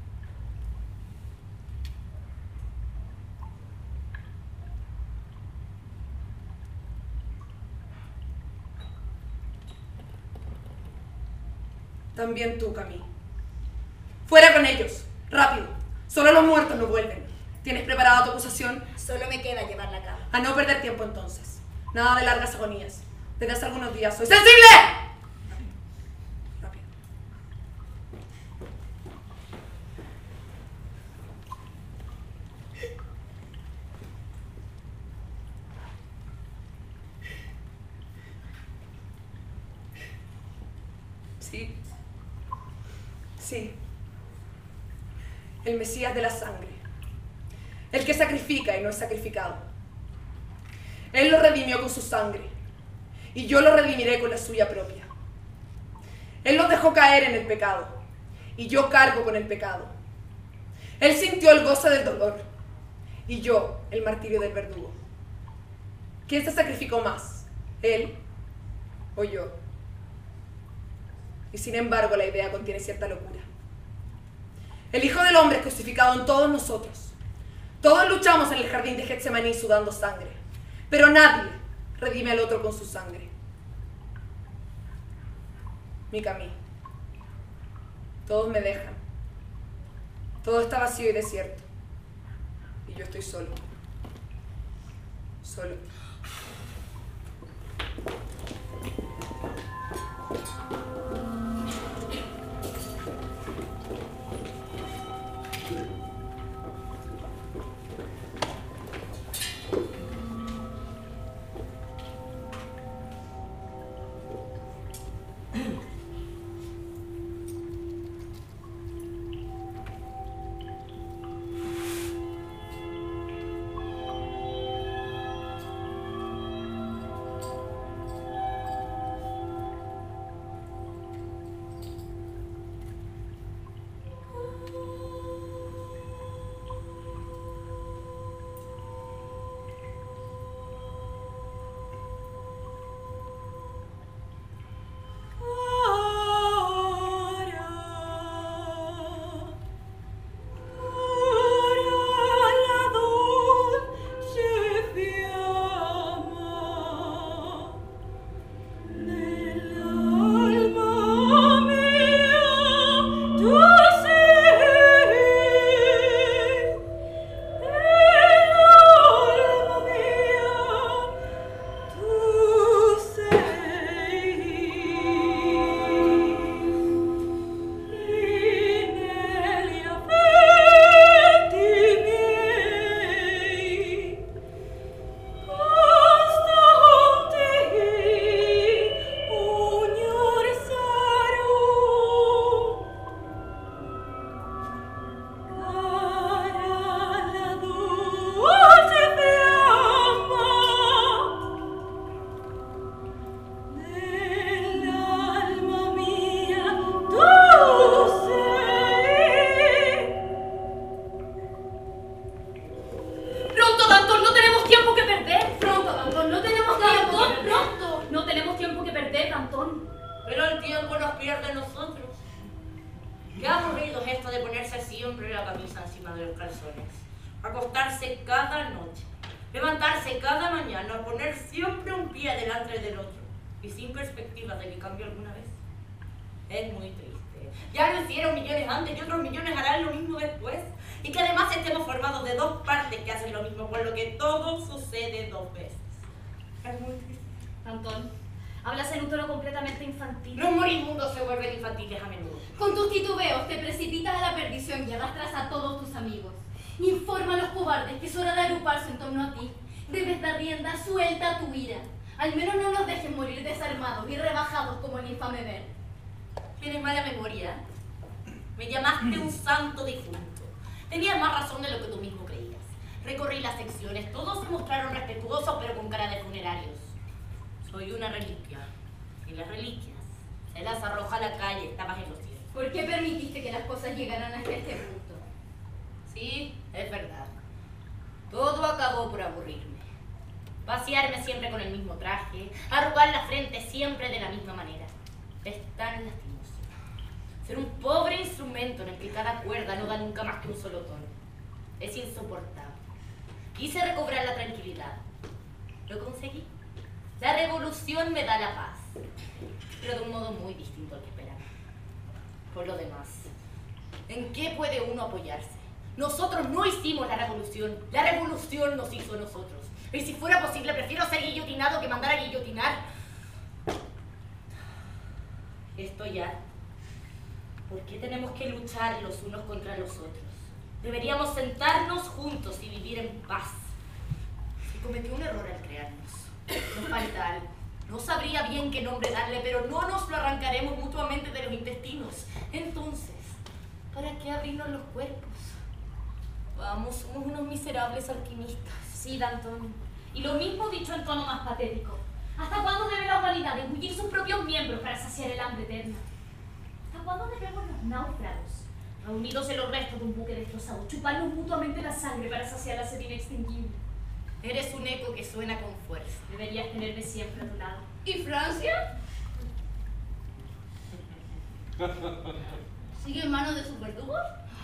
También tú, Camille. ¡Fuera con ellos! ¡Rápido! Solo los muertos no vuelven. ¿Tienes preparada tu acusación? Solo me queda llevarla a cabo. A no perder tiempo entonces. Nada de largas agonías. Desde hace algunos días soy sensible. Rápido. Sí. Sí. El Mesías de la sangre. El que sacrifica y no es sacrificado. Él lo redimió con su sangre. Y yo lo redimiré con la suya propia. Él los dejó caer en el pecado. Y yo cargo con el pecado. Él sintió el goce del dolor. Y yo el martirio del verdugo. ¿Quién se sacrificó más? ¿Él o yo? Y sin embargo la idea contiene cierta locura. El Hijo del Hombre es crucificado en todos nosotros. Todos luchamos en el jardín de Getsemaní sudando sangre. Pero nadie redime al otro con su sangre. Mi Camille. Todos me dejan. Todo está vacío y desierto. Y yo estoy solo. Solo. tiempo nos pierde a nosotros. Qué aburrido es esto de ponerse siempre la camisa encima de los calzones. Acostarse cada noche, levantarse cada mañana, poner siempre un pie delante del otro y sin perspectiva de que cambie alguna vez. Es muy triste. Ya lo hicieron millones antes y otros millones harán lo mismo después. Y que además estemos formados de dos partes que hacen lo mismo, por lo que todo sucede dos veces. Es muy triste. Antón, hablas en un tono completamente infantil. Los moribundos se vuelven infantiles a menudo. Con tus titubeos te precipitas a la perdición y arrastras a todos tus amigos. Informa a los cobardes que es hora de agruparse en torno a ti. Debes dar rienda suelta a tu ira. Al menos no nos dejes morir desarmados y rebajados como el infame Ver. Tienes mala memoria. Me llamaste un santo difunto. Tenías más razón de lo que tú mismo creías. Recorrí las secciones, todos se mostraron respetuosos pero con cara de funerarios. Soy una reliquia. Y las reliquias se las arroja a la calle, estabas en los cielos. ¿Por qué permitiste que las cosas llegaran hasta este punto? Sí, es verdad. Todo acabó por aburrirme. Pasearme siempre con el mismo traje, arrugar la frente siempre de la misma manera. Es tan lastimoso. Ser un pobre instrumento en el que cada cuerda no da nunca más que un solo tono. Es insoportable. Quise recobrar la tranquilidad. Lo conseguí. La revolución me da la paz. Pero de un modo muy distinto al que esperaba. Por lo demás, ¿en qué puede uno apoyarse? Nosotros no hicimos la revolución. La revolución nos hizo a nosotros. Y si fuera posible, prefiero ser guillotinado que mandar a guillotinar. Estoy harta. ¿Por qué tenemos que luchar los unos contra los otros? Deberíamos sentarnos juntos y vivir en paz. Se cometió un error al crearnos. Nos falta algo. No sabría bien qué nombre darle, pero no nos lo arrancaremos mutuamente de los intestinos. Entonces, ¿para qué abrirnos los cuerpos? Vamos, somos unos miserables alquimistas. Sí, Danton. Y lo mismo dicho en tono más patético. ¿Hasta cuándo debe la humanidad engullir sus propios miembros para saciar el hambre eterna? ¿Hasta cuándo debemos los náufragos, reunidos en los restos de un buque destrozado, chuparnos mutuamente la sangre para saciar la sed inextinguible? Eres un eco que suena con fuerza. Deberías tenerme siempre a tu lado. ¿Y Francia? ¿Sigue en manos de sus verdugos?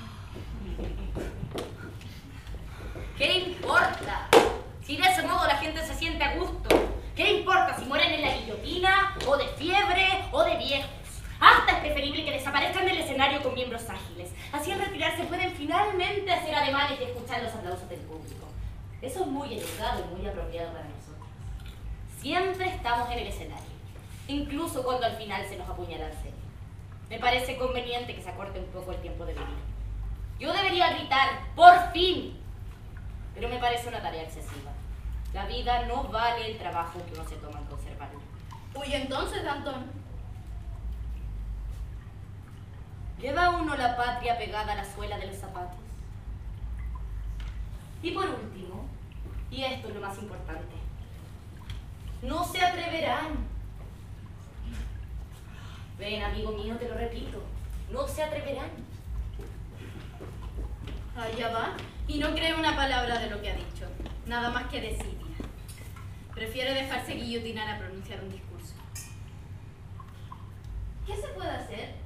¿Qué importa? Si de ese modo la gente se siente a gusto. ¿Qué importa si mueren en la guillotina, o de fiebre, o de viejos? Hasta es preferible que desaparezcan del escenario con miembros ágiles. Así al retirarse pueden finalmente hacer ademanes y escuchar los aplausos del público. Eso es muy educado y muy apropiado para nosotros. Siempre estamos en el escenario, incluso cuando al final se nos apuñala el ceño. Me parece conveniente que se acorte un poco el tiempo de vivir. Yo debería gritar, ¡por fin! Pero me parece una tarea excesiva. La vida no vale el trabajo que uno se toma en conservarla. Uy, entonces, Danton. ¿Lleva uno la patria pegada a la suela de los zapatos? Y por último, y esto es lo más importante, no se atreverán. Ven, amigo mío, te lo repito, no se atreverán. Allá va. Y no cree una palabra de lo que ha dicho. Nada más que desidia. Prefiere dejarse guillotinar a pronunciar un discurso. ¿Qué se puede hacer?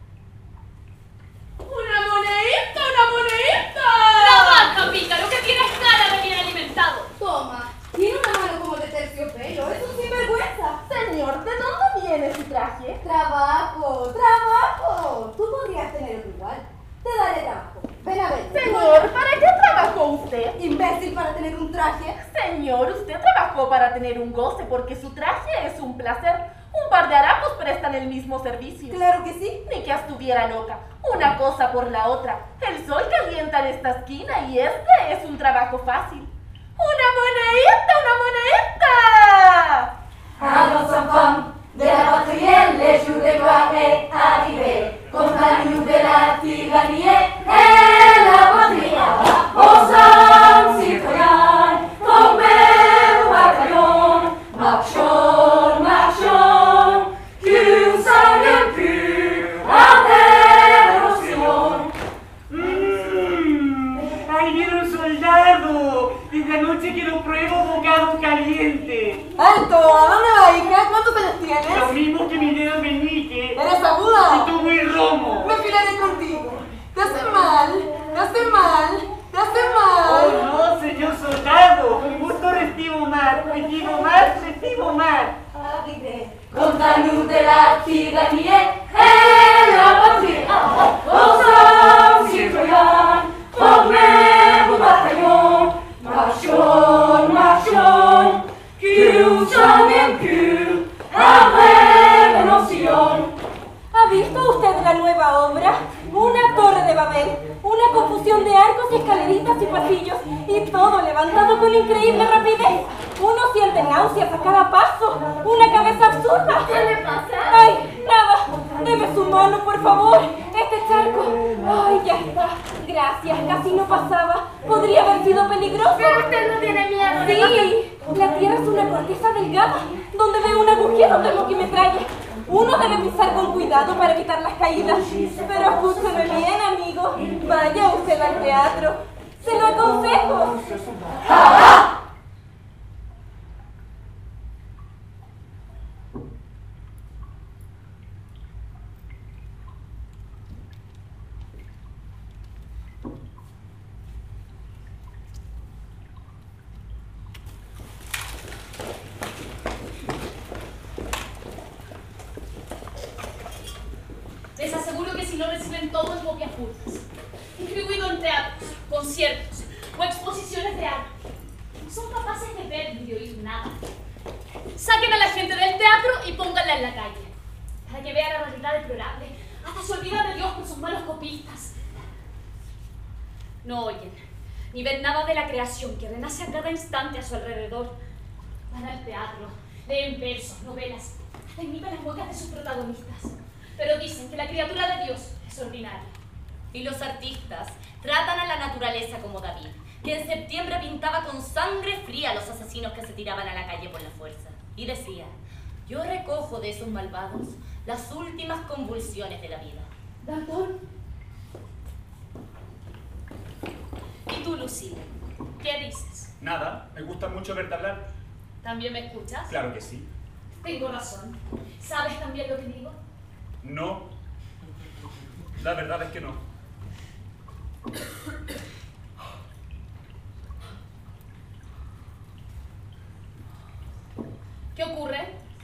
¡Una monedita, una monedita! ¡La vaca, pícaro, que tienes cara de bien alimentado! Toma, tiene una mano como de terciopelo, es un sinvergüenza. Señor, ¿de dónde viene su traje? Trabajo, trabajo. Tú podrías tener otro igual. Te daré trabajo. Ven a ver. Señor, ¿para qué trabajó usted? Imbécil para tener un traje. Señor, usted trabajó para tener un goce porque su traje es un placer. Un par de harapos prestan el mismo servicio. Claro que sí. Ni que estuviera loca. Una cosa por la otra. El sol calienta en esta esquina y este es un trabajo fácil. ¡Una monedita, una monedita! À nos enfants de la patrie, les jours de gloire est arrivé. Contre la nouvelle tyrannie et la patrie. Aux hommes citoyens, tombés au bataillon. Marchons, marchons, qu'une seule plus la dévotion. ¡Mmm! ¡Ahí viene un soldado! Desde anoche que lo pruebo bocado caliente. ¡Alto! ¿A dónde va, hija? ¿Cuántos años tienes? Fontaine de la tyrannie et la patrie. Aux hommes citoyens, formez vos bataillons, marchons, marchons, cul jamais cul, après renoncions. ¿Ha visto usted la nueva obra? Una torre de Babel, una confusión de arcos y escaleritas y pasillos, y todo levantado con increíble rapidez. Uno siente náuseas a cada paso, una cabeza absurda. ¿Qué le pasa? ¡Ay, nada! Deme su mano, por favor. Este charco. ¡Ay, ya está! Gracias, casi no pasaba. Podría haber sido peligroso. Pero usted no tiene miedo. ¿Le Sí, la tierra es una corteza delgada, donde veo un agujero de lo que me trae. Uno debe pisar con cuidado para evitar las caídas. Pero escúcheme bien, amigo. Vaya usted al teatro. Se lo aconsejo. Les aseguro que si no reciben todo en copias pulpas, distribuido en teatros, conciertos o exposiciones de arte, no son capaces de ver ni de oír nada. Saquen a la gente del teatro y pónganla en la calle, para que vea la realidad deplorable. Hasta se olvidan de Dios por sus malos copistas. No oyen, ni ven nada de la creación que renace a cada instante a su alrededor. Van al teatro, leen versos, novelas, hasta imitan las bocas de sus protagonistas. Pero dicen que la criatura de Dios es ordinaria. Y los artistas tratan a la naturaleza como David, que en septiembre pintaba con sangre fría a los asesinos que se tiraban a la calle por la fuerza. Y decía, yo recojo de esos malvados las últimas convulsiones de la vida. Danton. ¿Y tú, Lucille? ¿Qué dices? Nada, me gusta mucho verte hablar. ¿También me escuchas? Claro que sí. Tengo razón. ¿Sabes también lo que digo? No. La verdad es que no. ¿Qué ocurre?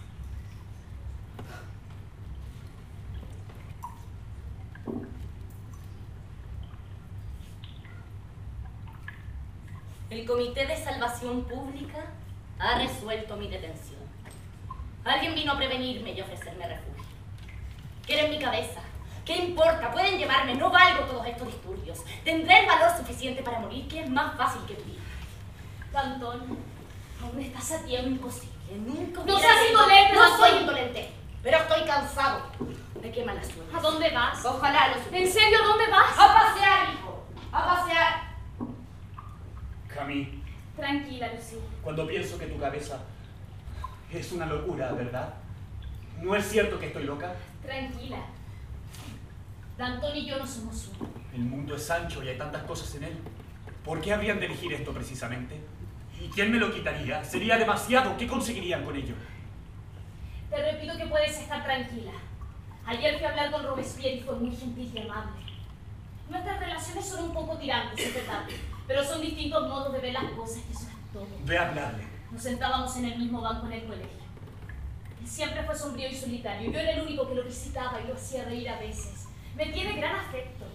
El Comité de Salvación Pública ha resuelto mi detención. Alguien vino a prevenirme y ofrecerme refugio. Quieren mi cabeza. ¿Qué importa? Pueden llevarme. No valgo todos estos disturbios. Tendré el valor suficiente para morir, que es más fácil que vivir. Danton, aún estás a tiempo. Imposible. Nunca No hubiera seas sido- indolente, No Danton. soy indolente, pero estoy cansado. Me queman las sueños. ¿A dónde vas? Ojalá lo supiera. ¿En serio a dónde vas? A pasear, hijo. A pasear. Camille, Tranquila, Lucille. cuando pienso que tu cabeza es una locura, ¿verdad? ¿No es cierto que estoy loca? Tranquila. Danton y yo no somos uno. El mundo es ancho y hay tantas cosas en él. ¿Por qué habrían de elegir esto precisamente? ¿Y quién me lo quitaría? Sería demasiado. ¿Qué conseguirían con ello? Te repito que puedes estar tranquila. Ayer fui a hablar con Robespierre y fue muy gentil y amable. Nuestras relaciones son un poco tirantes, es verdad, pero son distintos modos de ver las cosas, que eso es todo. Ve a hablarle. Nos sentábamos en el mismo banco en el colegio. Él siempre fue sombrío y solitario. Yo era el único que lo visitaba y lo hacía reír a veces. Me tiene gran afecto.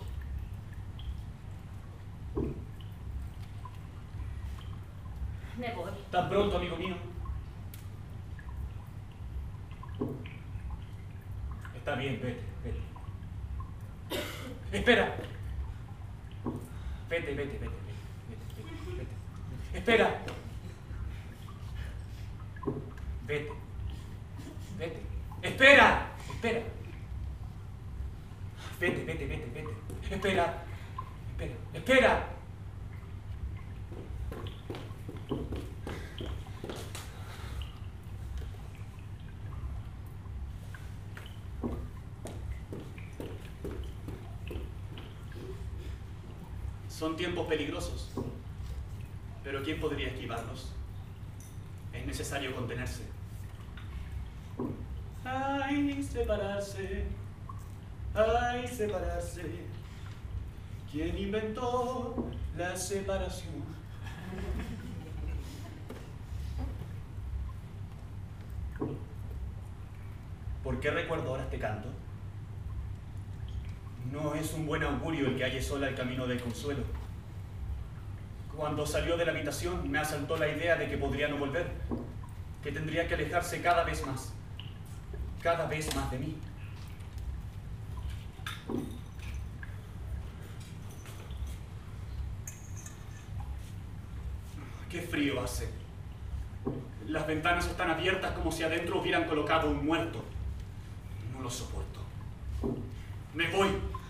Me voy. Tan pronto, amigo mío. Está bien, vete, vete. Espera. Vete, vete, vete, vete, vete, vete, vete. Espera. Vete. Vete. Espera. Espera. Vete, vete, vete, vete. Espera. Espera. Espera. Son tiempos peligrosos, pero ¿quién podría esquivarlos? Es necesario contenerse. Ay, separarse, ay, separarse. ¿Quién inventó la separación? ¿Por qué recuerdo ahora este canto? No es un buen augurio el que halle sola el camino del consuelo. Cuando salió de la habitación me asaltó la idea de que podría no volver, que tendría que alejarse cada vez más, cada vez más de mí. ¡Qué frío hace! Las ventanas están abiertas como si adentro hubieran colocado un muerto. No lo soporto. ¡Me voy!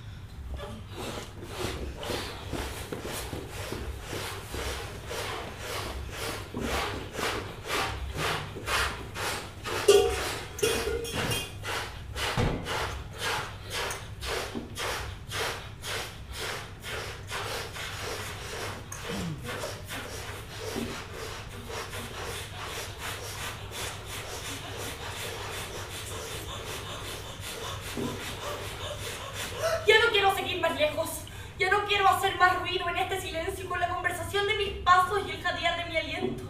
Ya no quiero seguir más lejos. Ya no quiero hacer más ruido en este silencio con la conversación de mis pasos y el jadear de mi aliento.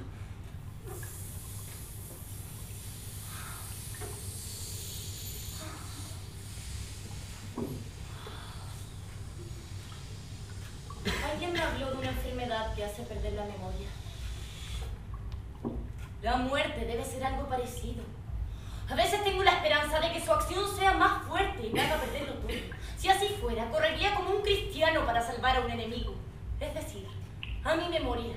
Alguien me habló de una enfermedad que hace perder la memoria. La muerte debe ser algo parecido. A veces tengo la esperanza de que su acción sea más fuerte y me haga perderlo todo. Si así fuera, correría como un cristiano para salvar a un enemigo. Es decir, a mi memoria.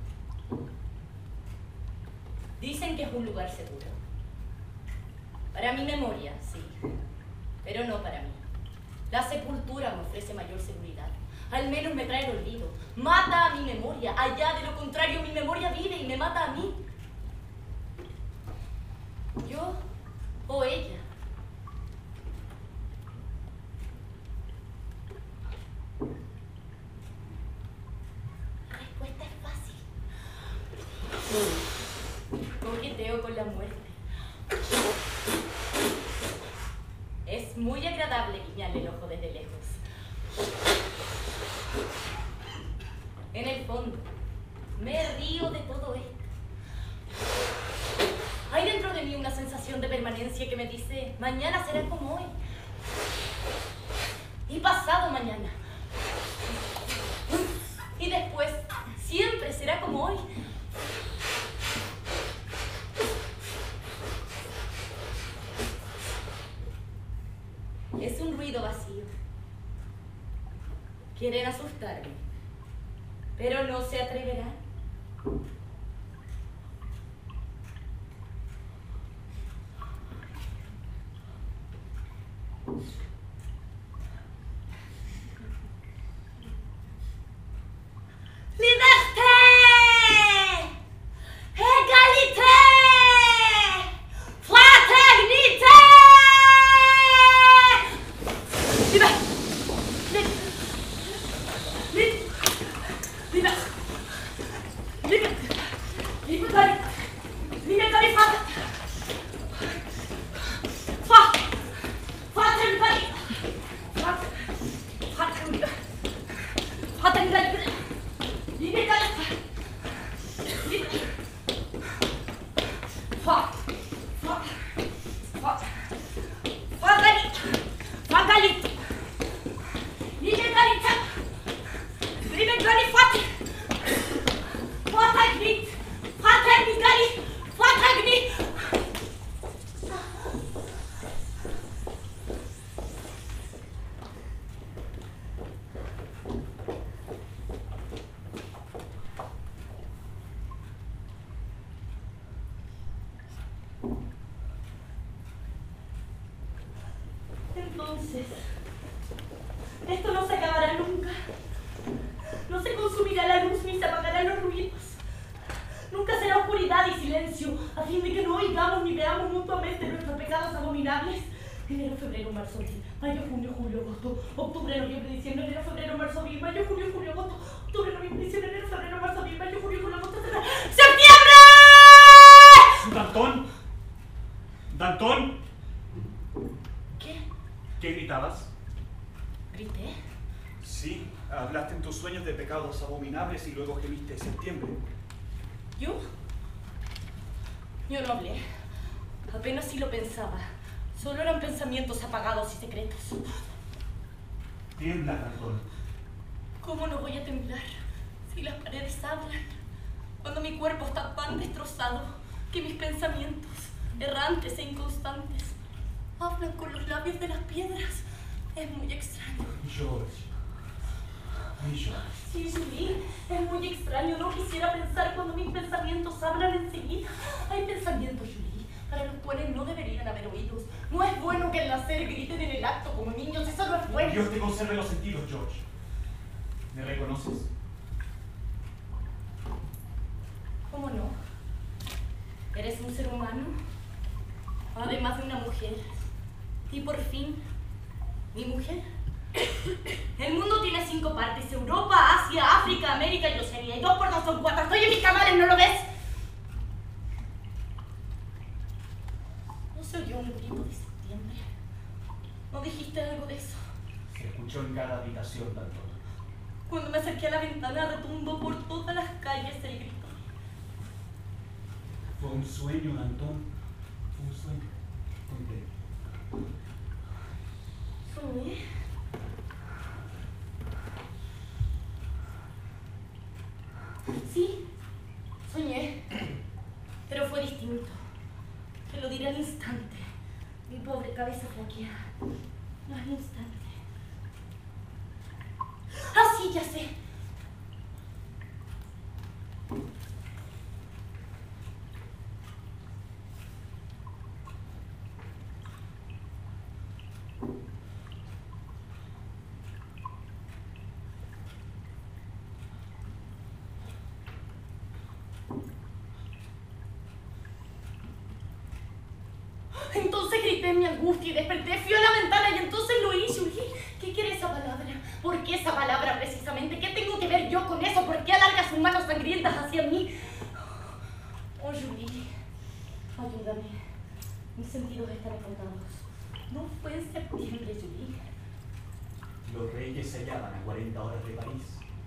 Dicen que es un lugar seguro. Para mi memoria, sí. Pero no para mí. La sepultura me ofrece mayor seguridad. Al menos me trae el olvido. Mata a mi memoria. Allá de lo contrario, mi memoria vive y me mata a mí. Yo o ella. La respuesta es fácil. Coqueteo con la muerte. Es muy agradable guiñarle el ojo desde lejos. En el fondo, me río de todo esto. Hay dentro de mí una sensación de permanencia que me dice, mañana será como hoy. Y pasado mañana. Y después, siempre será como hoy. Es un ruido vacío. Quieren asustarme, pero no se atreverán. Liberté! Égalité! Fraternité! Liber- li- li- liber- liber- libertari- libertari- frat- fa- fraternitari- frat- fraternitari- fraternitari- libertari- liber- fa- fa- fa- fraternitari- fraternitari- Libertà, libertà, fatti, fraternità, fraternità, fraternità. Entonces, esto no se acabará nunca. No se consumirá la luz ni se apagarán los ruidos. Nunca será oscuridad y silencio, a fin de que no oigamos ni veamos mutuamente nuestros pecados abominables. Enero, febrero, marzo, abril, mayo, junio, julio, agosto, octubre, noviembre, diciembre, enero, febrero, marzo, abril, mayo, junio, julio, agosto, octubre, noviembre, diciembre, enero, febrero, marzo, abril, mayo, junio, julio, agosto, ¡septiembre! ¡Dantón! ¡Dantón! ¿Qué? ¿Qué gritabas? ¿Grité? Sí, hablaste en tus sueños de pecados abominables y luego gemiste septiembre. ¿Yo? Yo no hablé. Apenas si lo pensaba. Solo eran pensamientos apagados y secretos. Tiembla, Danton. ¿Cómo no voy a temblar si las paredes hablan? Cuando mi cuerpo está tan destrozado que mis pensamientos, errantes e inconstantes, hablan con los labios de las piedras. Es muy extraño. George. Mi George. Sí, Julie, es muy extraño. No quisiera pensar cuando mis pensamientos hablan enseguida. Hay pensamientos, Julie, para los cuales no deberían haber oídos. No es bueno que al nacer griten en el acto como niños. Eso no es bueno. Dios te conserve los sentidos, George. ¿Me reconoces? ¿Cómo no? Eres un ser humano, además de una mujer. Y por fin, mi mujer. El mundo tiene cinco partes: Europa, Asia, África, América y Oceanía. Y dos por dos son cuatro. Estoy en mis cabales, ¿no lo ves? ¿No se oyó un grito de septiembre? ¿No dijiste algo de eso? Se escuchó en cada habitación, Danton. Cuando me acerqué a la ventana, retumbó por todas las calles el grito. Fue un sueño, Danton. Fue un sueño. Conté. Soñé. Sí, soñé. Pero fue distinto. Te lo diré al instante. Mi pobre cabeza flaqueada. No al instante. ¡Ah, sí, ya sé! Entonces grité en mi angustia y desperté, fui a la ventana y entonces lo oí, Julie. ¿Qué quiere esa palabra? ¿Por qué esa palabra precisamente? ¿Qué tengo que ver yo con eso? ¿Por qué alarga sus manos sangrientas hacia mí? Oh, Julie, ayúdame. Mis sentidos están agotados. No fue en septiembre, Julie. Los reyes se hallaban a cuarenta horas de París.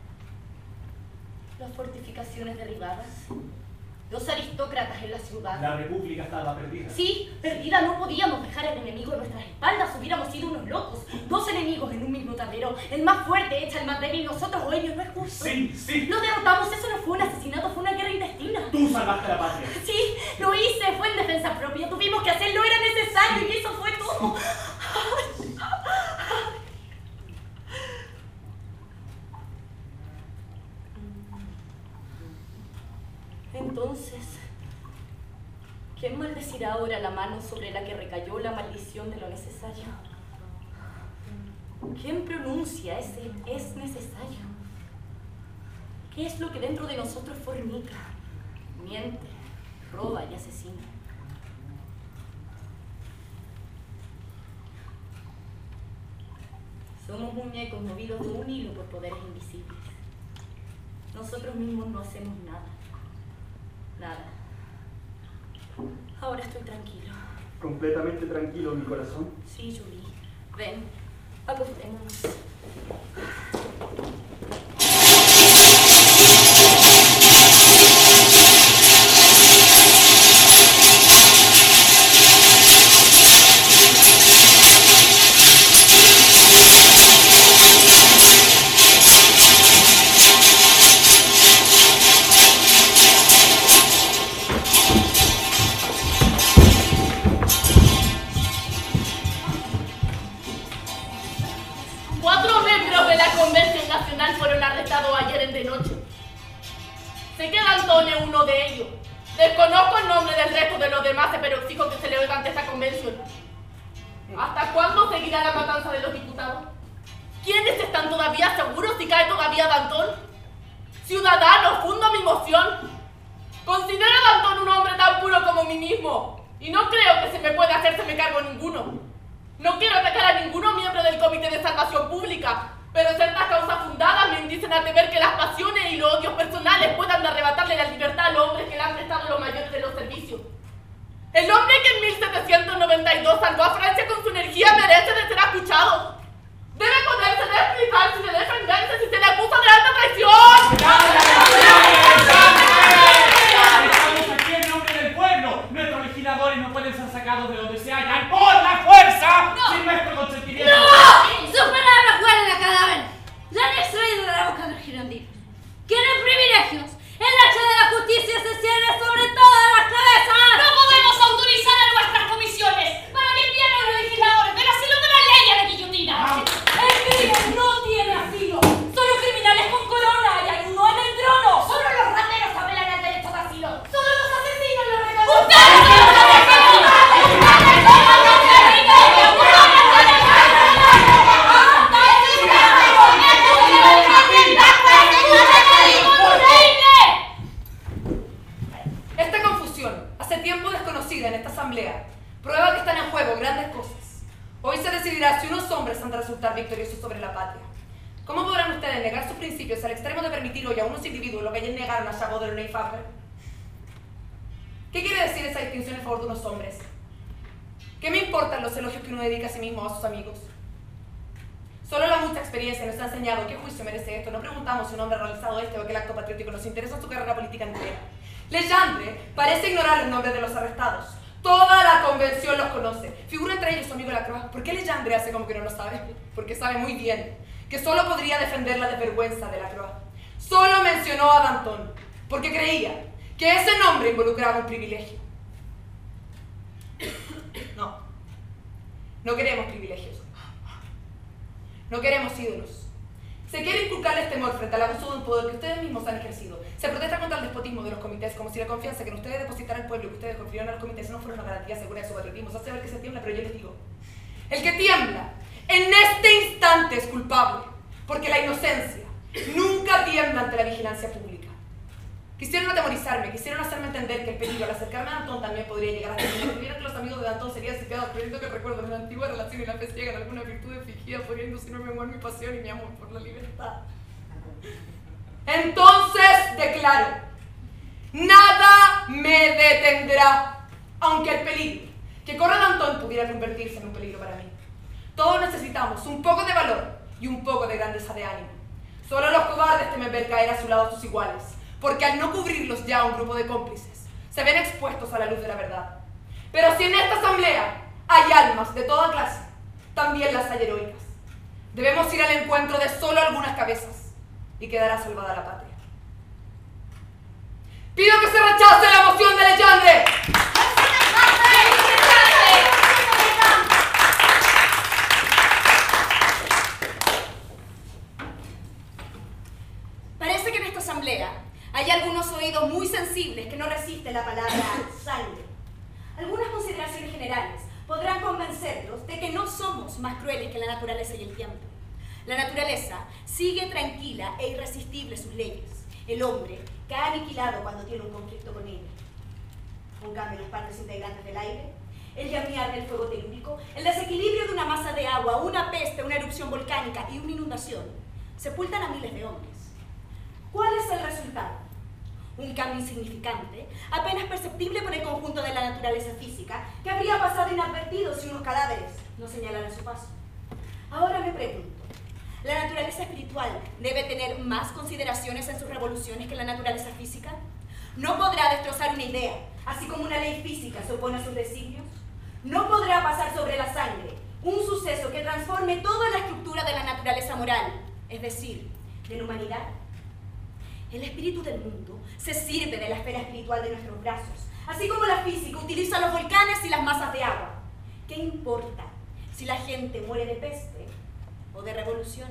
Las fortificaciones derribadas. Los aristócratas en la ciudad. La república estaba perdida. Sí, perdida. No podíamos dejar al enemigo en nuestras espaldas. Hubiéramos sido unos locos. Dos enemigos en un mismo tablero. El más fuerte echa al más débil. Nosotros o ellos. No es justo. Sí, sí. Los derrotamos. Eso no fue un asesinato. Fue una guerra intestina. Tú salvaste a la patria. Sí, lo hice. Fue en defensa propia. Tuvimos que hacerlo. Era necesario. Y eso fue todo. Entonces, ¿quién maldecirá ahora la mano sobre la que recayó la maldición de lo necesario? ¿Quién pronuncia ese es necesario? ¿Qué es lo que dentro de nosotros fornica, miente, roba y asesina? Somos muñecos movidos de un hilo por poderes invisibles. Nosotros mismos no hacemos nada. Nada. Ahora estoy tranquilo. Completamente tranquilo, mi corazón. Sí, Julie. Ven, acostémonos. Fueron arrestados ayer en de noche. Sé que Danton es uno de ellos. Desconozco el nombre del resto de los demás, pero exijo que se le oiga ante esta convención. ¿Hasta cuándo seguirá la matanza de los diputados? ¿Quiénes están todavía seguros si cae todavía Danton? Ciudadanos, fundo mi moción. Considero a Danton un hombre tan puro como mí mismo, y no creo que se me pueda hacérseme cargo ninguno. No quiero atacar a ninguno miembro del Comité de Salvación Pública, pero ciertas causas fundadas me indicen a temer que las pasiones y los odios personales puedan arrebatarle la libertad a los hombres que le han prestado los mayores de los servicios. El hombre que en mil setecientos noventa y dos salvó a Francia con su energía merece de ser escuchado. Debe poderse de explicar si de defenderse, si se le acusa de alta traición. Estamos aquí en nombre del pueblo. Nuestros legisladores no pueden ser sacados de donde se hallan por la fuerza. decidirá si unos hombres han de resultar victoriosos sobre la patria. ¿Cómo podrán ustedes negar sus principios al extremo de permitir hoy a unos individuos lo que ayer negaron a Chabot de René Fabre? ¿Qué quiere decir esa distinción en favor de unos hombres? ¿Qué me importan los elogios que uno dedica a sí mismo o a sus amigos? Solo la mucha experiencia nos ha enseñado qué juicio merece esto. No preguntamos si un hombre ha realizado este o aquel acto patriótico, nos interesa su carrera política entera. Legendre parece ignorar los nombres de los arrestados. Toda la convención los conoce. Figura entre ellos su amigo Lacroix. ¿Por qué Legendre hace como que no lo sabe? Porque sabe muy bien que solo podría defender la desvergüenza de Lacroix. Solo mencionó a Danton porque creía que ese nombre involucraba un privilegio. No. No queremos privilegios. No queremos ídolos. Se quiere inculcarles temor frente al abuso de un poder que ustedes mismos han ejercido. Se protesta contra el despotismo de los comités, como si la confianza que en ustedes depositaran al pueblo y que ustedes confiaron a los comités no fuera una garantía segura de su patriotismo. Se hace ver que se tiembla, pero yo les digo, el que tiembla en este instante es culpable, porque la inocencia nunca tiembla ante la vigilancia pública. Quisieron atemorizarme, quisieron hacerme entender que el peligro al acercarme a Danton también podría llegar a ser. Creyeron que los amigos de Danton serían sitiados, creyendo que el recuerdo de una antigua relación y la fe ciega en alguna virtud fingida podría inducirme a menguar mi pasión y mi amor por la libertad. Entonces declaro, nada me detendrá, aunque el peligro que corre Danton pudiera convertirse en un peligro para mí. Todos necesitamos un poco de valor y un poco de grandeza de ánimo. Solo los cobardes temen ver caer a su lado a sus iguales, porque al no cubrirlos ya un grupo de cómplices, se ven expuestos a la luz de la verdad. Pero si en esta asamblea hay almas de toda clase, también las hay heroicas. Debemos ir al encuentro de solo algunas cabezas y quedará salvada la patria. Pido que se rechace la moción de Legendre. Parece que en esta asamblea hay algunos oídos muy sensibles que no resisten la palabra sangre. Algunas consideraciones generales podrán convencerlos de que no somos más crueles que la naturaleza y el tiempo. La naturaleza sigue tranquila e irresistible sus leyes. El hombre cae aniquilado cuando tiene un conflicto con ella. Un cambio en las partes integrantes del aire, el llamear del fuego telúrico, el desequilibrio de una masa de agua, una peste, una erupción volcánica y una inundación sepultan a miles de hombres. ¿Cuál es el resultado? Un cambio insignificante, apenas perceptible por el conjunto de la naturaleza física, que habría pasado inadvertido si unos cadáveres no señalaran su paso. Ahora me pregunto, ¿la naturaleza espiritual debe tener más consideraciones en sus revoluciones que la naturaleza física? ¿No podrá destrozar una idea, así como una ley física se opone a sus designios? ¿No podrá pasar sobre la sangre un suceso que transforme toda la estructura de la naturaleza moral, es decir, de la humanidad? El espíritu del mundo se sirve de la esfera espiritual de nuestros brazos, así como la física utiliza los volcanes y las masas de agua. ¿Qué importa si la gente muere de peste o de revolución?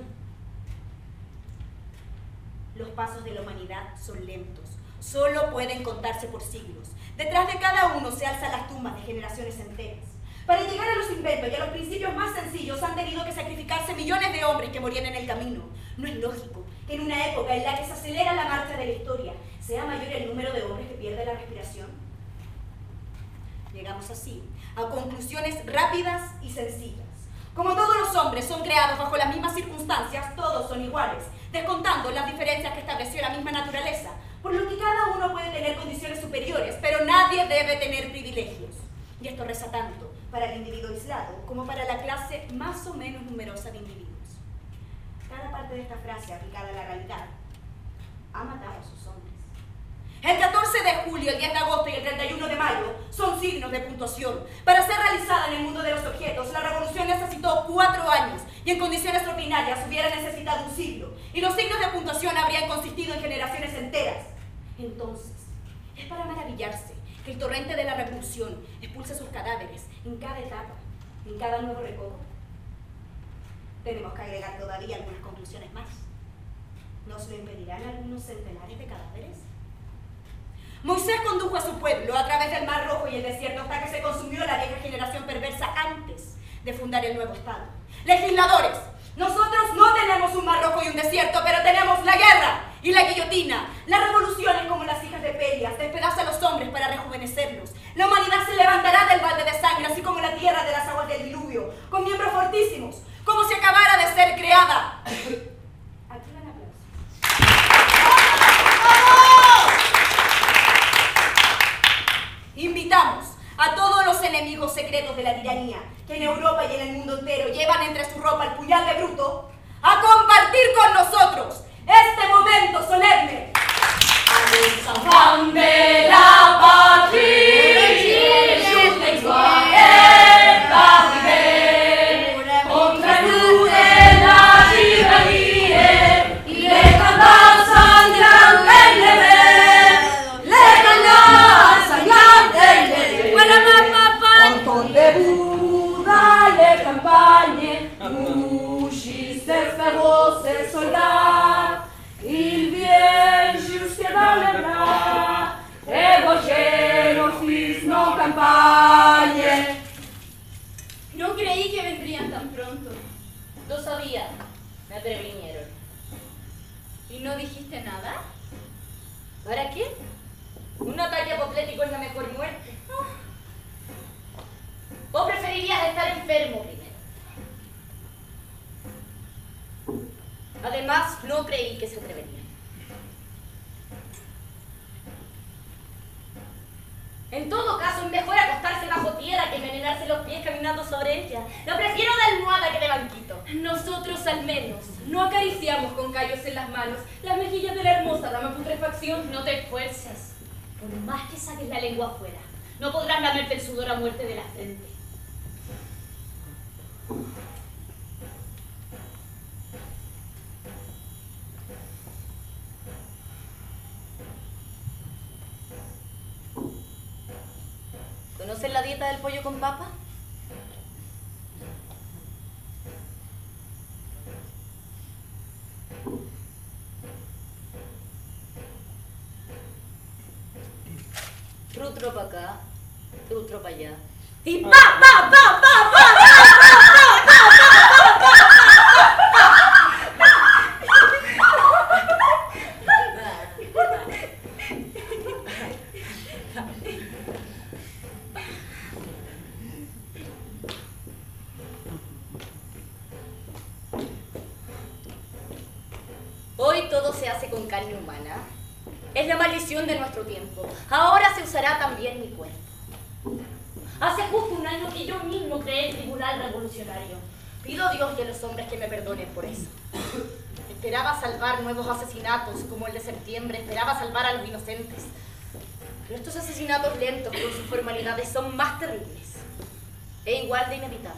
Los pasos de la humanidad son lentos, solo pueden contarse por siglos. Detrás de cada uno se alzan las tumbas de generaciones enteras. Para llegar a los inventos y a los principios más sencillos han tenido que sacrificarse millones de hombres que morían en el camino. No es lógico que en una época en la que se acelera la marcha de la historia sea mayor el número de hombres que pierde la respiración. Llegamos así a conclusiones rápidas y sencillas. Como todos los hombres son creados bajo las mismas circunstancias, todos son iguales, descontando las diferencias que estableció la misma naturaleza, por lo que cada uno puede tener condiciones superiores, pero nadie debe tener privilegios. Y esto reza tanto para el individuo aislado como para la clase más o menos numerosa de individuos. Cada parte de esta frase aplicada a la realidad ha matado a sus hombres. El catorce de julio, el diez de agosto y el treinta y uno de mayo son signos de puntuación. Para ser realizada en el mundo de los objetos, la revolución necesitó cuatro años y en condiciones ordinarias hubiera necesitado un siglo. Y los signos de puntuación habrían consistido en generaciones enteras. Entonces, es para maravillarse que el torrente de la revolución expulse sus cadáveres en cada etapa, en cada nuevo recodo. Tenemos que agregar todavía algunas conclusiones más. ¿Nos lo impedirán algunos centenares de cadáveres? Moisés condujo a su pueblo a través del Mar Rojo y el desierto hasta que se consumió la vieja generación perversa antes de fundar el nuevo Estado. Legisladores, nosotros no tenemos un Mar Rojo y un desierto, pero tenemos la guerra y la guillotina. Las revoluciones como las hijas de Pelias despedazan a los hombres para rejuvenecerlos. La humanidad se levantará del balde de sangre, así como la tierra de las aguas del diluvio. estudio, con miembros fortísimos, como si acabara de ser creada. Aquí van aplausos. Invitamos a todos los enemigos secretos de la tiranía, que en Europa y en el mundo entero llevan entre su ropa el puñal de Bruto, a compartir con nosotros este momento solemne. Al San Juan de la patria, yo tengo a esta viver, contra el luz de la tiranía, y le canta sangrante y le ve, le canta sangrante y le ve. Montón de Buda le campagne, muchis feroces soldats, il vient jusqu'à dans les bras, ébaucher nos fils nos campagnes. No creí que vendrían tan pronto. Lo sabía. Me previnieron. ¿Y no dijiste nada? ¿Para qué? Un ataque apoplético es la mejor muerte. ¿O preferirías estar enfermo primero? Además, no creí que se atreverían. En todo caso, es mejor acostarse bajo tierra que envenenarse los pies caminando sobre ella. Lo prefiero de almohada que de banquito. Nosotros al menos no acariciamos con callos en las manos las mejillas de la hermosa dama putrefacción. No te esfuerces. Por más que saques la lengua afuera, no podrás lamerte el sudor a muerte de la frente. ¿Conocen la dieta del pollo con papa? Trutro para acá, trutro para allá. Y pa, pa, pa, pa, pa, Hoy todo se hace con carne humana. Es la maldición de nuestro tiempo. Ahora se usará también mi cuerpo. Hace justo un año que yo mismo creé el Tribunal Revolucionario. Pido a Dios y a los hombres que me perdonen por eso. Esperaba salvar nuevos asesinatos como el de septiembre, esperaba salvar a los inocentes. Pero estos asesinatos lentos con sus formalidades son más terribles e igual de inevitables.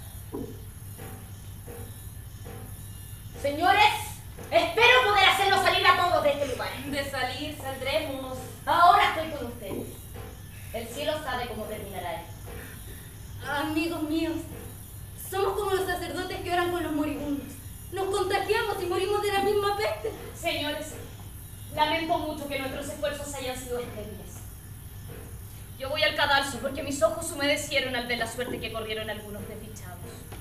Señores, espero poder hacerlos salir a todos de este lugar. De salir, saldremos. Ahora estoy con ustedes. El cielo sabe cómo terminará esto. Amigos míos, somos como los sacerdotes que oran con los moribundos. Nos contagiamos y morimos de la misma peste. Señores, lamento mucho que nuestros esfuerzos hayan sido estériles. Yo voy al cadalso porque mis ojos humedecieron al ver la suerte que corrieron algunos desdichados.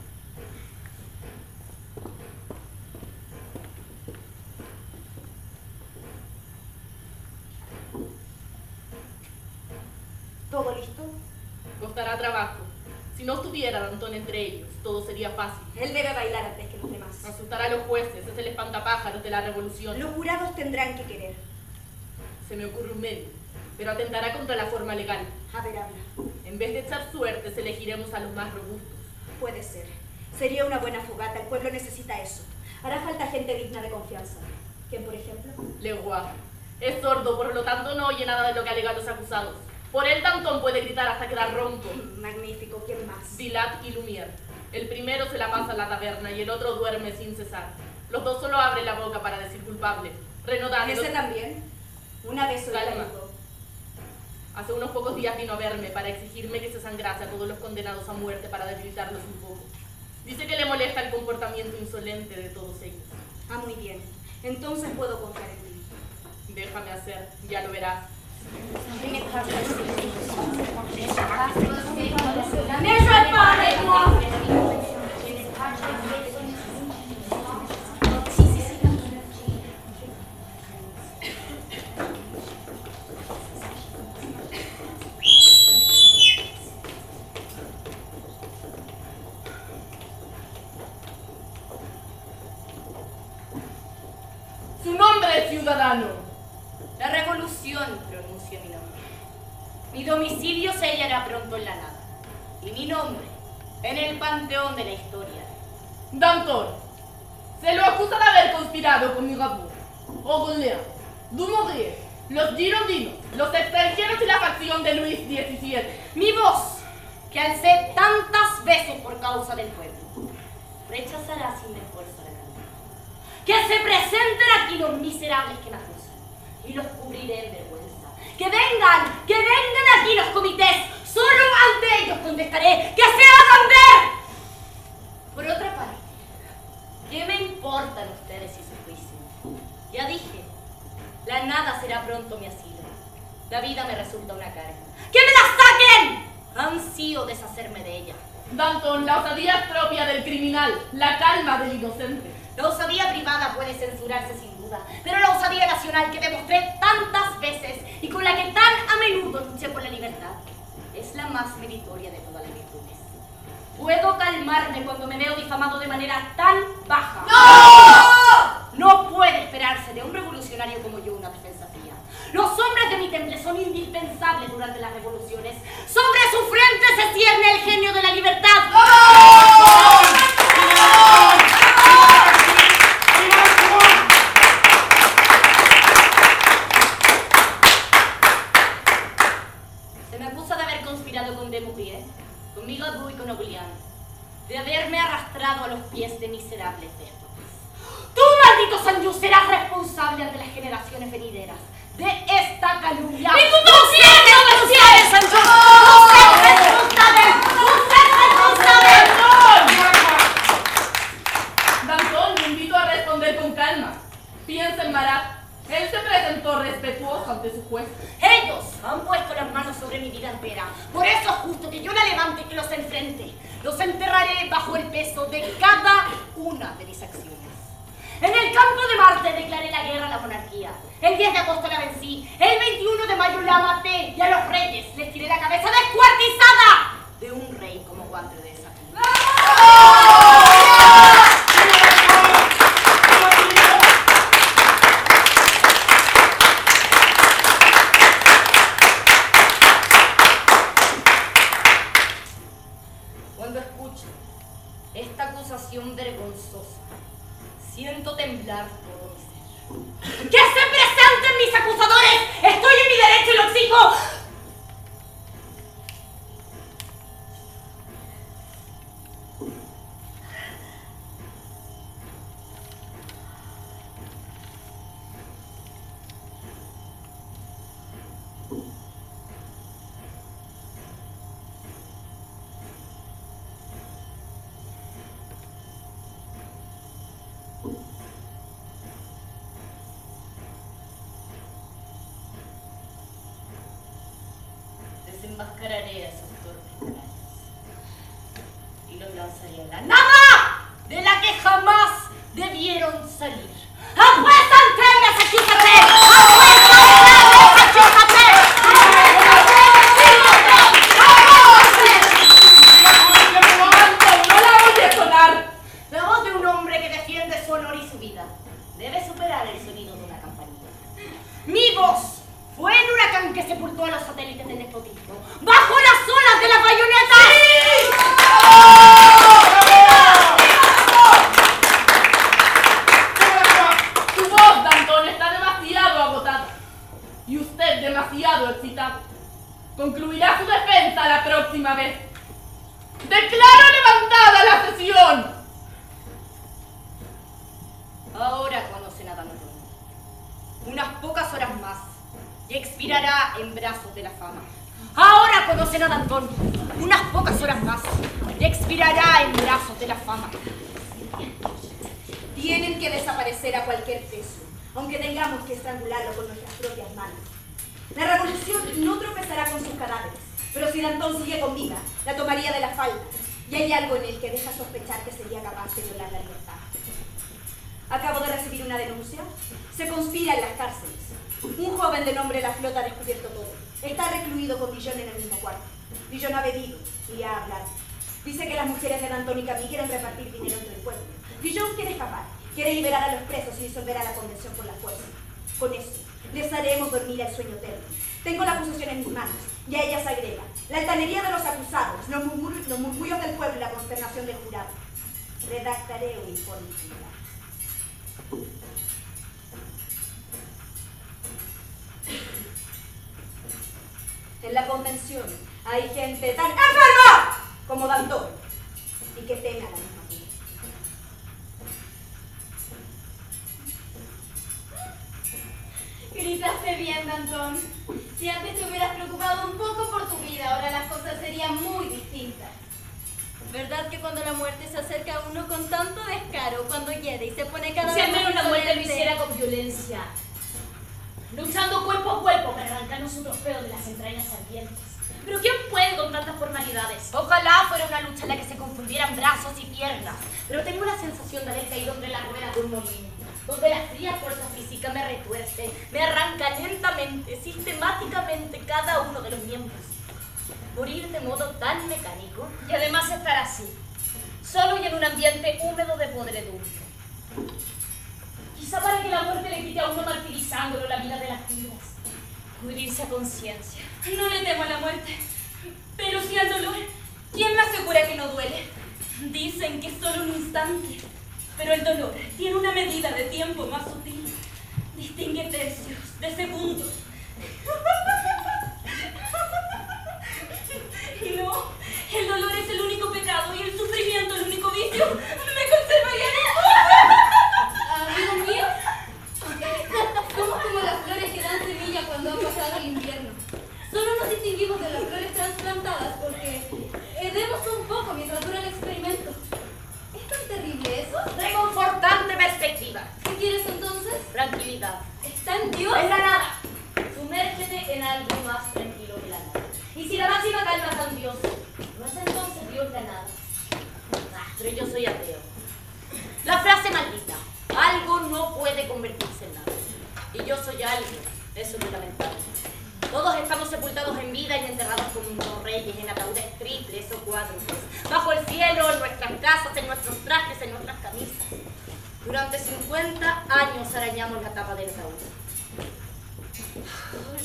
¿Todo listo? Costará trabajo. Si no estuviera Danton entre ellos, todo sería fácil. Él debe bailar antes que los demás. Asustará a los jueces, es el espantapájaros de la revolución. Los jurados tendrán que querer. Se me ocurre un medio, pero atentará contra la forma legal. A ver, habla. En vez de echar suertes, elegiremos a los más robustos. Puede ser. Sería una buena fogata. El pueblo necesita eso. Hará falta gente digna de confianza. ¿Quién, por ejemplo? Leguá. Es sordo, por lo tanto no oye nada de lo que alegan los acusados. Por él Danton puede gritar hasta quedar ronco. Magnífico. ¿Quién más? Vilat y Lumière. El primero se la pasa en la taberna y el otro duerme sin cesar. Los dos solo abren la boca para decir culpable. Renaudin. ¿Ese también? Una vez oí Calma. algo. Hace unos pocos días vino a verme para exigirme que se sangrase a todos los condenados a muerte para debilitarlos un poco. Dice que le molesta el comportamiento insolente de todos ellos. Ah, muy bien. Entonces puedo confiar en ti. Déjame hacer, ya lo verás. Ne jouez pas avec moi! nombre, ciudadano? La revolución pronuncia mi nombre. Mi domicilio se hallará pronto en la nada. Y mi nombre en el panteón de la historia. Danton, se lo acusa de haber conspirado con Mirabeau, Orléans, Dumouriez, los girondinos, los extranjeros y la facción de Luis diecisiete. Mi voz, que alcé tantas veces por causa del pueblo, rechazará sin esfuerzo la cantidad. Que se presenten aquí los miserables que me acusan, y los cubriré en vergüenza. Que vengan, que vengan aquí los comités, solo ante ellos contestaré, que se hagan ver. Por otra parte, ¿qué me importan ustedes y su juicio? Ya dije, la nada será pronto mi asilo. La vida me resulta una carga. ¡Que me la saquen! Ansío deshacerme de ella. Danton, la osadía es propia del criminal, la calma del inocente. La osadía privada puede censurarse sin duda, pero la osadía nacional que demostré tantas veces y con la que tan a menudo luché por la libertad es la más meritoria de todas las virtudes. Puedo calmarme cuando me veo difamado de manera tan baja. ¡No! No puede esperarse de un revolucionario como yo una defensa fría. Los hombres de mi temple son indispensables durante las revoluciones. Sobre su frente se cierne el genio de la libertad. ¡No! Se me acusa de haber conspirado con Dumouriez, con Mirabeau y con Orléans, de haberme arrastrado a los pies de miserables déspotas. Tú, maldito Sanjou, serás responsable ante las generaciones venideras de esta calumnia. ¡Y tú también, no Sanjou! ¡Usted es responsable! ¡Usted es responsable! Danton, le invito a responder con calma. Piensa en Marat. Él se presentó respetuoso ante su juez. Ellos han puesto las manos sobre mi vida entera. Por eso es justo que yo la levante y que los enfrente. Los enterraré bajo el peso de cada una de mis acciones. En el campo de Marte declaré la guerra a la monarquía. El diez de agosto la vencí. El veintiuno de mayo la maté. Y a los reyes les tiré la cabeza descuartizada de un rey como guante de esa. Cuando escucho esta acusación vergonzosa, siento temblar todo mi ser. ¡Que se presenten mis acusadores! ¡Estoy en mi derecho y lo exijo! Desenmascararé a esos torpes canallas y los lanzaré a la nada de la que jamás debieron salir. ¡Apuesta entregas, achúcate! ¡Apuesta entregas, achúcate! ¡No la oye sonar! La voz de un hombre que defiende su honor y su vida debe superar el sonido de una campanilla. Mi voz fue el huracán que sepultó a los satélites del despotismo bajo las olas de la bayoneta. Su voz, Danton, está demasiado agotada. Y usted demasiado excitado. Concluirá su defensa la próxima vez. ¡Declaro levantada la sesión! Ahora conocen a Danton. Unas pocas horas más y expirará en brazos de la fama. Ahora conocen a Danton. Unas pocas horas más y expirará en brazos de la fama. Tienen que desaparecer a cualquier precio, aunque tengamos que estrangularlo con nuestras propias manos. La revolución no tropezará con sus cadáveres, pero si Danton sigue con vida, la tomaría de la falda. Y hay algo en él que deja sospechar que sería capaz de violar la libertad. Acabo de recibir una denuncia. Se conspira en las cárceles. Un joven de nombre La Flota ha descubierto todo. Está recluido con Villon en el mismo cuarto. Villon ha bebido y ha hablado. Dice que las mujeres de Danton y Camille quieren repartir dinero entre el pueblo. Villon quiere escapar Quiere liberar a los presos y disolver a la convención por la fuerza. Con eso, les haremos dormir el sueño eterno. Tengo la acusación en mis manos, y a ella se agrega la altanería de los acusados, los, murmur los murmullos del pueblo y la consternación del jurado. Redactaré un informe similar. En la convención hay gente tan enferma como Danton y que teme a la misma vida. Gritaste bien, Danton. Si antes te hubieras preocupado un poco por tu vida, ahora las cosas serían muy distintas. ¿Verdad que cuando la muerte se acerca a uno con tanto descaro, cuando hiere y se pone cada Si vez al más menos la muerte lo insolente? hiciera con violencia, luchando cuerpo a cuerpo para arrancarnos un trofeo de las entrañas ardientes. Pero ¿quién puede con tantas formalidades? Ojalá fuera una lucha en la que se confundieran brazos y piernas, pero tengo la sensación de haber caído entre las ruedas de un molino, donde la fría fuerza física me retuerce, me arranca lentamente, sistemáticamente cada uno de los miembros. Morir de modo tan mecánico. Y además estar así, solo y en un ambiente húmedo de podredumbre. Quizá para que la muerte le quite a uno martirizándolo la vida de las vidas. Pudrirse a conciencia. No le temo a la muerte, pero sí al dolor. ¿Quién me asegura que no duele? Dicen que es solo un instante, pero el dolor tiene una medida de tiempo más sutil. Distingue tercios de segundos. Y no, el dolor es el único pecado y el sufrimiento el único vicio. Me conservaría. Amigo mío, somos como las flores que dan semilla cuando ha pasado el invierno. Solo nos distinguimos de las flores trasplantadas porque hedemos un poco mientras dura el experimento. ¿Es tan terrible eso? Reconfortante perspectiva. ¿Qué quieres entonces? Tranquilidad. ¿Está en Dios? En la nada. Sumérgete en algo más tranquilo que la nada. Y si la máxima calma está en Dios, ¿no es entonces Dios la nada? Ah, pero yo soy ateo. La frase maldita. Algo no puede convertirse en nada. Y yo soy algo. Eso es lo lamentable. Todos estamos sepultados en vida y enterrados como reyes en ataúdes triples o cuádruples, bajo el cielo, en nuestras casas, en nuestros trajes, en nuestras camisas. Durante cincuenta años arañamos la tapa del ataúd. Ay,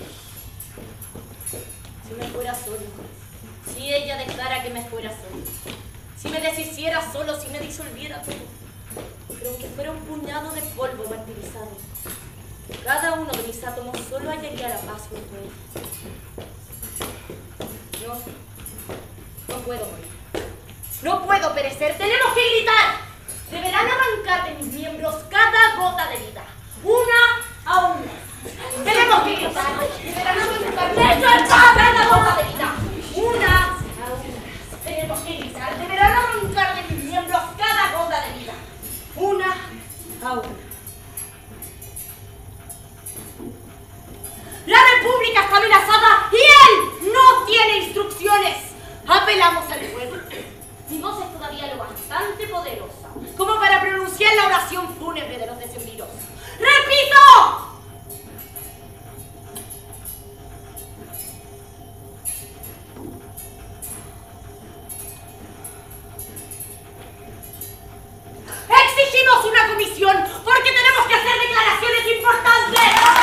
si me fuera solo, si ella dejara que me fuera solo, si me deshiciera solo, si me disolviera todo, pero aunque fuera un puñado de polvo martirizado, cada uno de mis átomos solo hallaría la paz junto a ella. No, no puedo morir. No puedo perecer. ¡Tenemos que gritar! Deberán arrancar de mis miembros cada gota de vida, una a una. ¡Tenemos que gritar! Deberán arrancar de cada gota de vida, una a una. Tenemos que gritar. Deberán arrancar de mis miembros cada gota de vida, una a una. La República está amenazada y él no tiene instrucciones. Apelamos al pueblo. Mi voz es todavía lo bastante poderosa como para pronunciar la oración fúnebre de los decemviros. ¡Repito! Exigimos una comisión porque tenemos que hacer declaraciones importantes.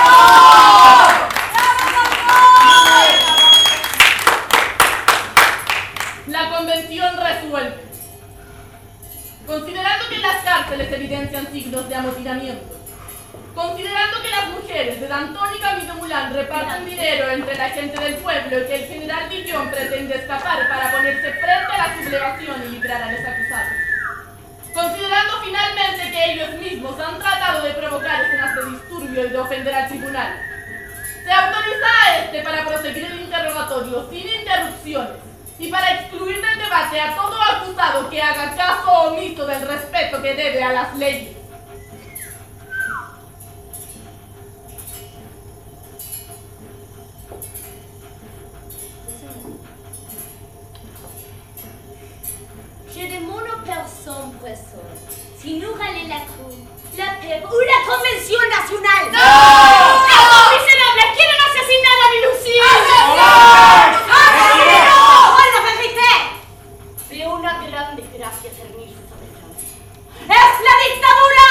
La convención resuelve. Considerando que en las cárceles evidencian signos de amotinamiento, considerando que las mujeres de Danton y Camilo Mulan reparten dinero entre la gente del pueblo y que el general Dillon pretende escapar para ponerse frente a la sublevación y librar a los acusados, considerando finalmente que ellos mismos han tratado de provocar escenas de disturbio y de ofender al tribunal, se autoriza a este para proseguir el interrogatorio sin interrupciones y para excluir del debate a todo acusado que haga caso omiso del respeto que debe a las leyes. Je demande aux personnes présentes si nous râlons la cour, la paix ou la convention nationale. ¡No! ¡Estos miserables quieren asesinar a mi Lucille! ¡Asesino! ¡Asesino! ¡On la vérité! Veo una gran desgracia cernirse sobre Francia. ¡Es la dictadura!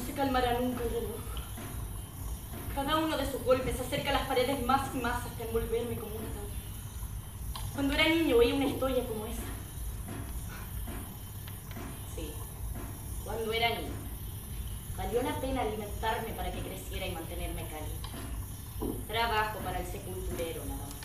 No se calmará nunca el reloj. Cada uno de sus golpes acerca a las paredes más y más hasta envolverme como un ataúd. Cuando era niño oí una historia como esa. Sí, cuando era niño. Valió la pena alimentarme para que creciera y mantenerme cálido. Trabajo para el sepulturero, nada más.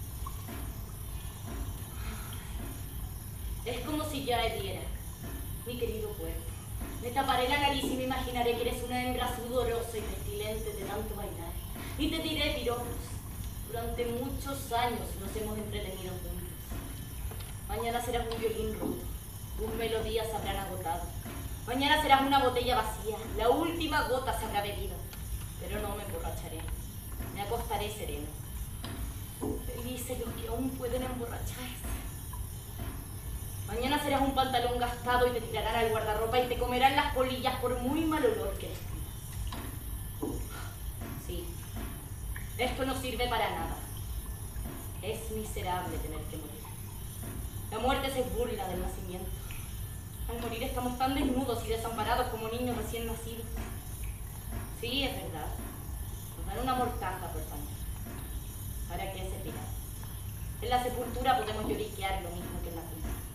Es como si ya diera, mi querido cuerpo. Me taparé la nariz y me imaginaré que eres una hembra sudorosa y pestilente de tanto bailar. Y te diré piropos. Durante muchos años nos hemos entretenido juntos. Mañana serás un violín roto. Tus melodías se habrán agotado. Mañana serás una botella vacía. La última gota se habrá bebido. Pero no me emborracharé. Me acostaré sereno. Felices los que aún pueden emborracharse. Mañana serás un pantalón gastado y te tirarán al guardarropa y te comerán las polillas por muy mal olor que despidas. Sí, esto no sirve para nada. Es miserable tener que morir. La muerte se burla del nacimiento. Al morir estamos tan desnudos y desamparados como niños recién nacidos. Sí, es verdad. Nos dan una mortaja por pañal. ¿Para qué servirá? En la sepultura podemos lloriquear lo mismo que en la tumba.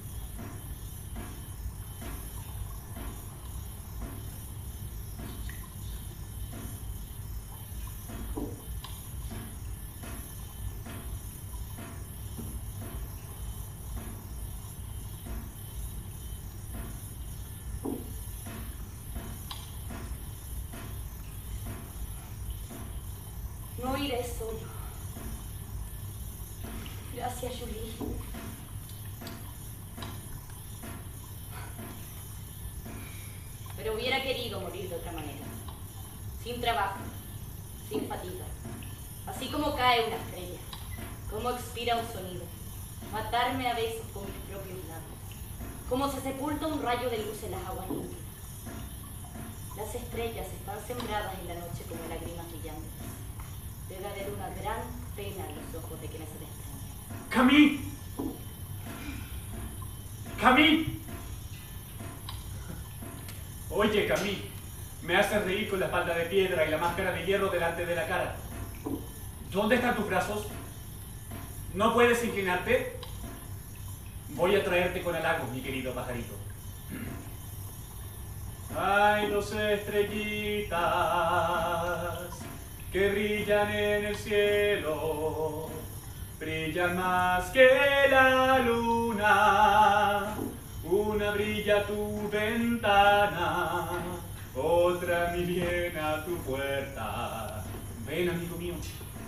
No iré solo. Gracias, Julie. Pero hubiera querido morir de otra manera. Sin trabajo, sin fatiga. Así como cae una estrella, como expira un sonido. Matarme a besos con mis propios labios. Como se sepulta un rayo de luz en las aguas límpidas. Las estrellas están sembradas en la noche como lágrimas brillantes. Debe haber una gran pena en los ojos de quienes se desprenden. ¡Camille! ¡Camille! Oye, Camille, me haces reír con la espalda de piedra y la máscara de hierro delante de la cara. ¿Dónde están tus brazos? ¿No puedes inclinarte? Voy a traerte con halagos, mi querido pajarito. Hay dos estrellitas que brillan en el cielo, brillan más que la luna. Una brilla a tu ventana, otra mi bien a tu puerta. Ven, amigo mío.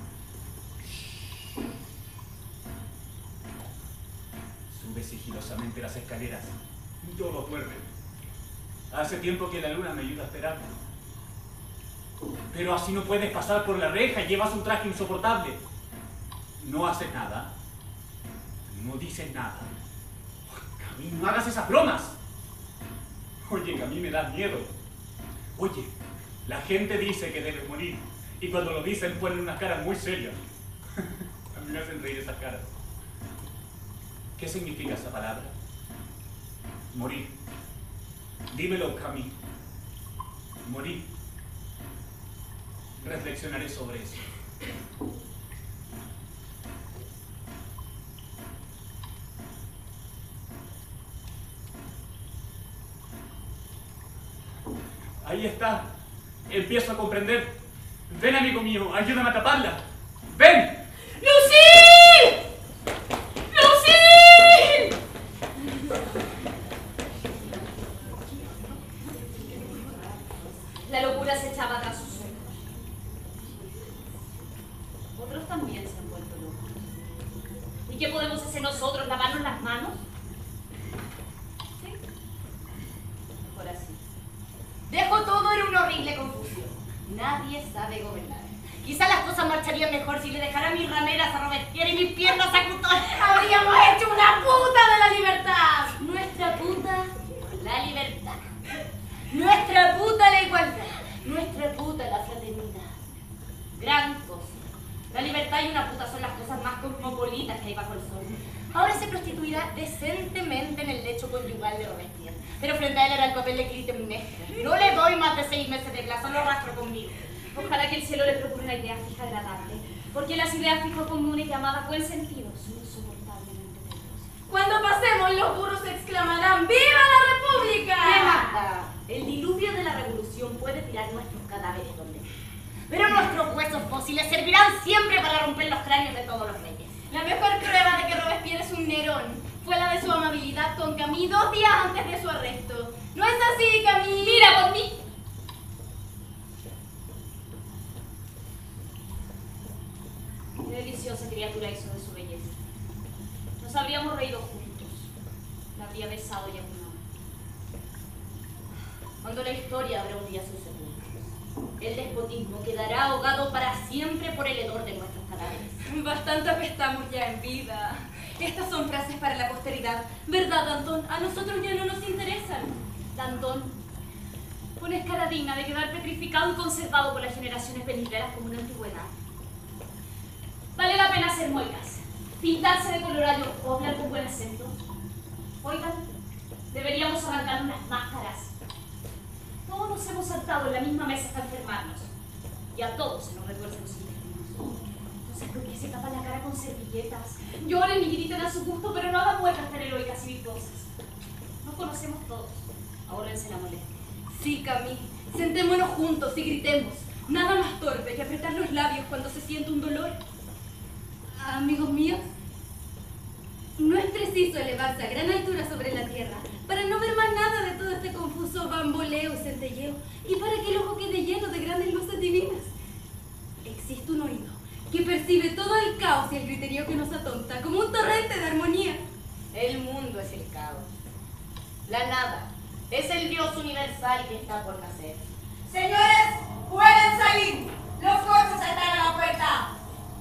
Sube sigilosamente las escaleras. Todos duermen. Hace tiempo que la luna me ayuda a esperar. Pero así no puedes pasar por la reja, llevas un traje insoportable. No haces nada. No dices nada. Camille, no hagas esas bromas. Oye, que a mí me da miedo. Oye, la gente dice que debes morir. Y cuando lo dicen ponen unas caras muy serias. A mí me hacen reír esas caras. ¿Qué significa esa palabra? Morir. Dímelo, Camille. Morir. Reflexionaré sobre eso. Ahí está. Empiezo a comprender. Ven, amigo mío, ayúdame a taparla. ¡Ven! ¡Lucille! ¡Lucille! La locura se echaba tras sus ojos. Otros también se han vuelto locos. ¿Y qué podemos hacer nosotros? ¿Lavarnos las manos? ¿Sí? Mejor así. Dejo todo en una horrible confusión. Nadie sabe gobernar. Quizás las cosas marcharían mejor si le dejara mis rameras a Robespierre y mis piernas a Couture. ¡Habríamos hecho una puta de la libertad! Nuestra puta, la libertad. Nuestra puta, la igualdad. Nuestra puta, la fraternidad. Gran cosa. La libertad y una puta son las cosas más cosmopolitas que hay bajo el sol. Ahora se prostituirá decentemente en el lecho abuso conyugal de Robespierre. Pero frente a él era el papel de Clitemnestra. No le doy más de seis meses de plazo, lo rastro conmigo. Ojalá que el cielo le procure una idea fija agradable, porque las ideas fijas comunes llamadas buen sentido son insoportablemente peligrosas. Cuando pasemos, los burros exclamarán ¡Viva la República! ¿Qué mata? El diluvio de la revolución puede tirar nuestros cadáveres donde quiera. Pero nuestros huesos fósiles servirán siempre para romper los cráneos de todos los reyes. La mejor prueba de que Robespierre es un Nerón fue la de su amabilidad con Camille dos días antes de su arresto. ¿No es así, Camille? ¡Mira por mí! Qué deliciosa criatura hizo de su belleza. Nos habríamos reído juntos. La habría besado y acunado. Cuando la historia abra un día sus sepulcros, el despotismo quedará ahogado para siempre por el hedor de nuestros cadáveres. Bastante apestamos ya en vida. Estas son frases para la posteridad. ¿Verdad, Danton? A nosotros ya no nos interesan. Danton, pones cara digna de quedar petrificado y conservado por las generaciones venideras como una antigüedad. Vale la pena hacer muecas, pintarse de colorado o hablar con buen acento. Oigan, deberíamos arrancar unas máscaras. Todos nos hemos saltado en la misma mesa hasta enfermarnos. Y a todos se nos retuercen los intestinos. Entonces, ¿por qué se tapan la cara con servilletas? Lloren y griten a su gusto, pero no hagan muecas tan heroicas y virtuosas. Nos conocemos todos. Ahórrense la molestia. Sí, Camille. Sentémonos juntos y gritemos. Nada más torpe que apretar los labios cuando se siente un dolor. Amigos míos, no es preciso elevarse a gran altura sobre la tierra para no ver más nada de todo este confuso bamboleo y centelleo y para que el ojo quede lleno de grandes luces divinas. Existe un oído que percibe todo el caos y el griterío que nos atonta como un torrente de armonía. El mundo es el caos. La nada es el Dios universal que está por nacer. Señores, pueden salir. Los coches están a la puerta.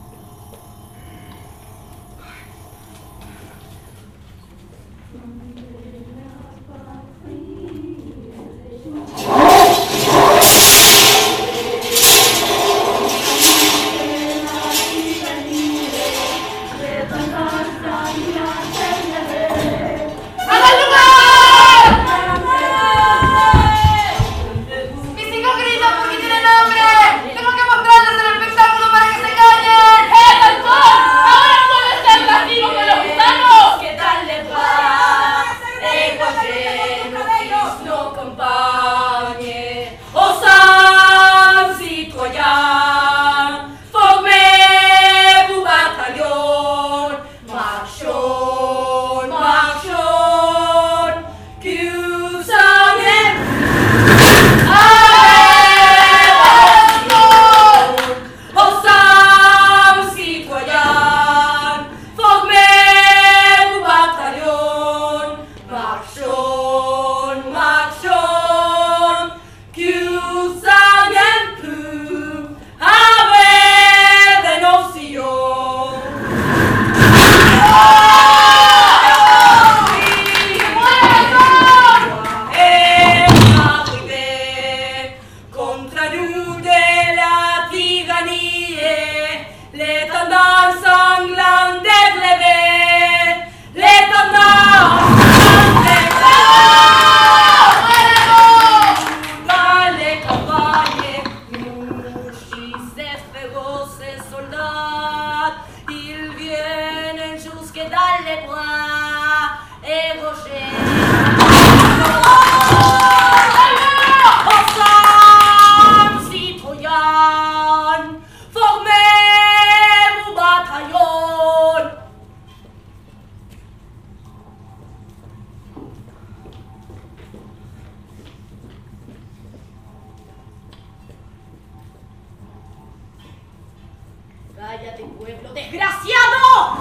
¡Cállate, pueblo desgraciado!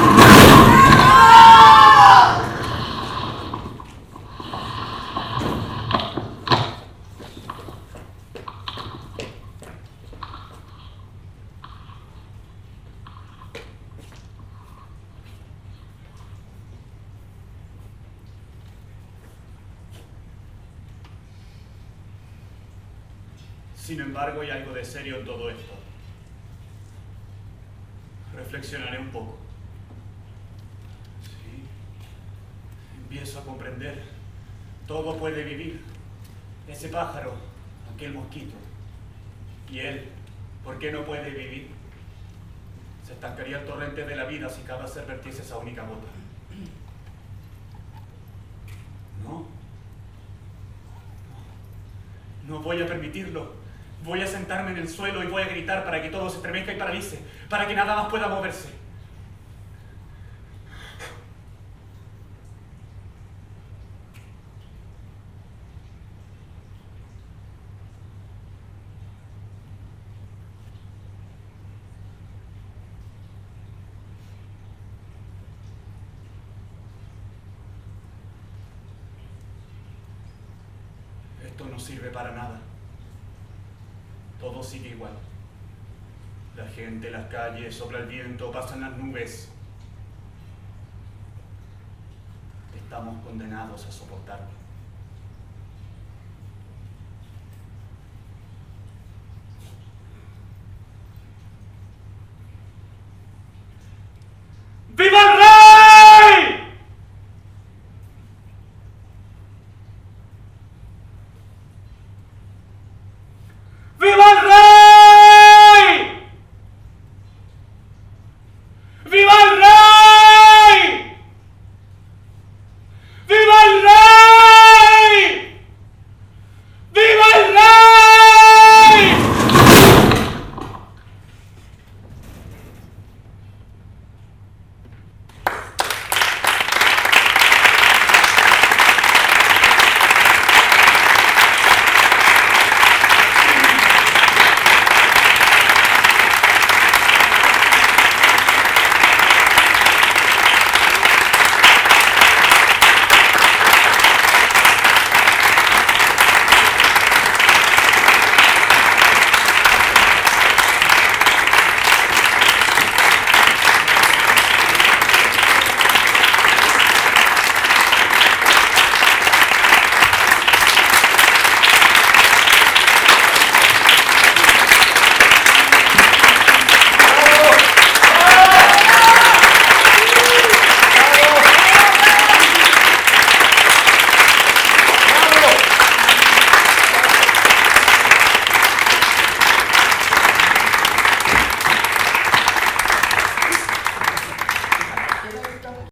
Sin embargo, hay algo de serio en todo esto. Reflexionaré un poco. Sí, empiezo empiezo a comprender. Todo puede vivir. Ese pájaro, aquel mosquito. Y él, ¿por qué no puede vivir? Se estancaría el torrente de la vida si cada ser vertiese esa única gota. No. No voy a permitirlo. Voy a sentarme en el suelo y voy a gritar para que todo se estremezca y paralice, para que nada más pueda moverse. Esto no sirve para nada. Todo sigue igual. La gente, las calles, sopla el viento, pasan las nubes. Estamos condenados a soportarlo.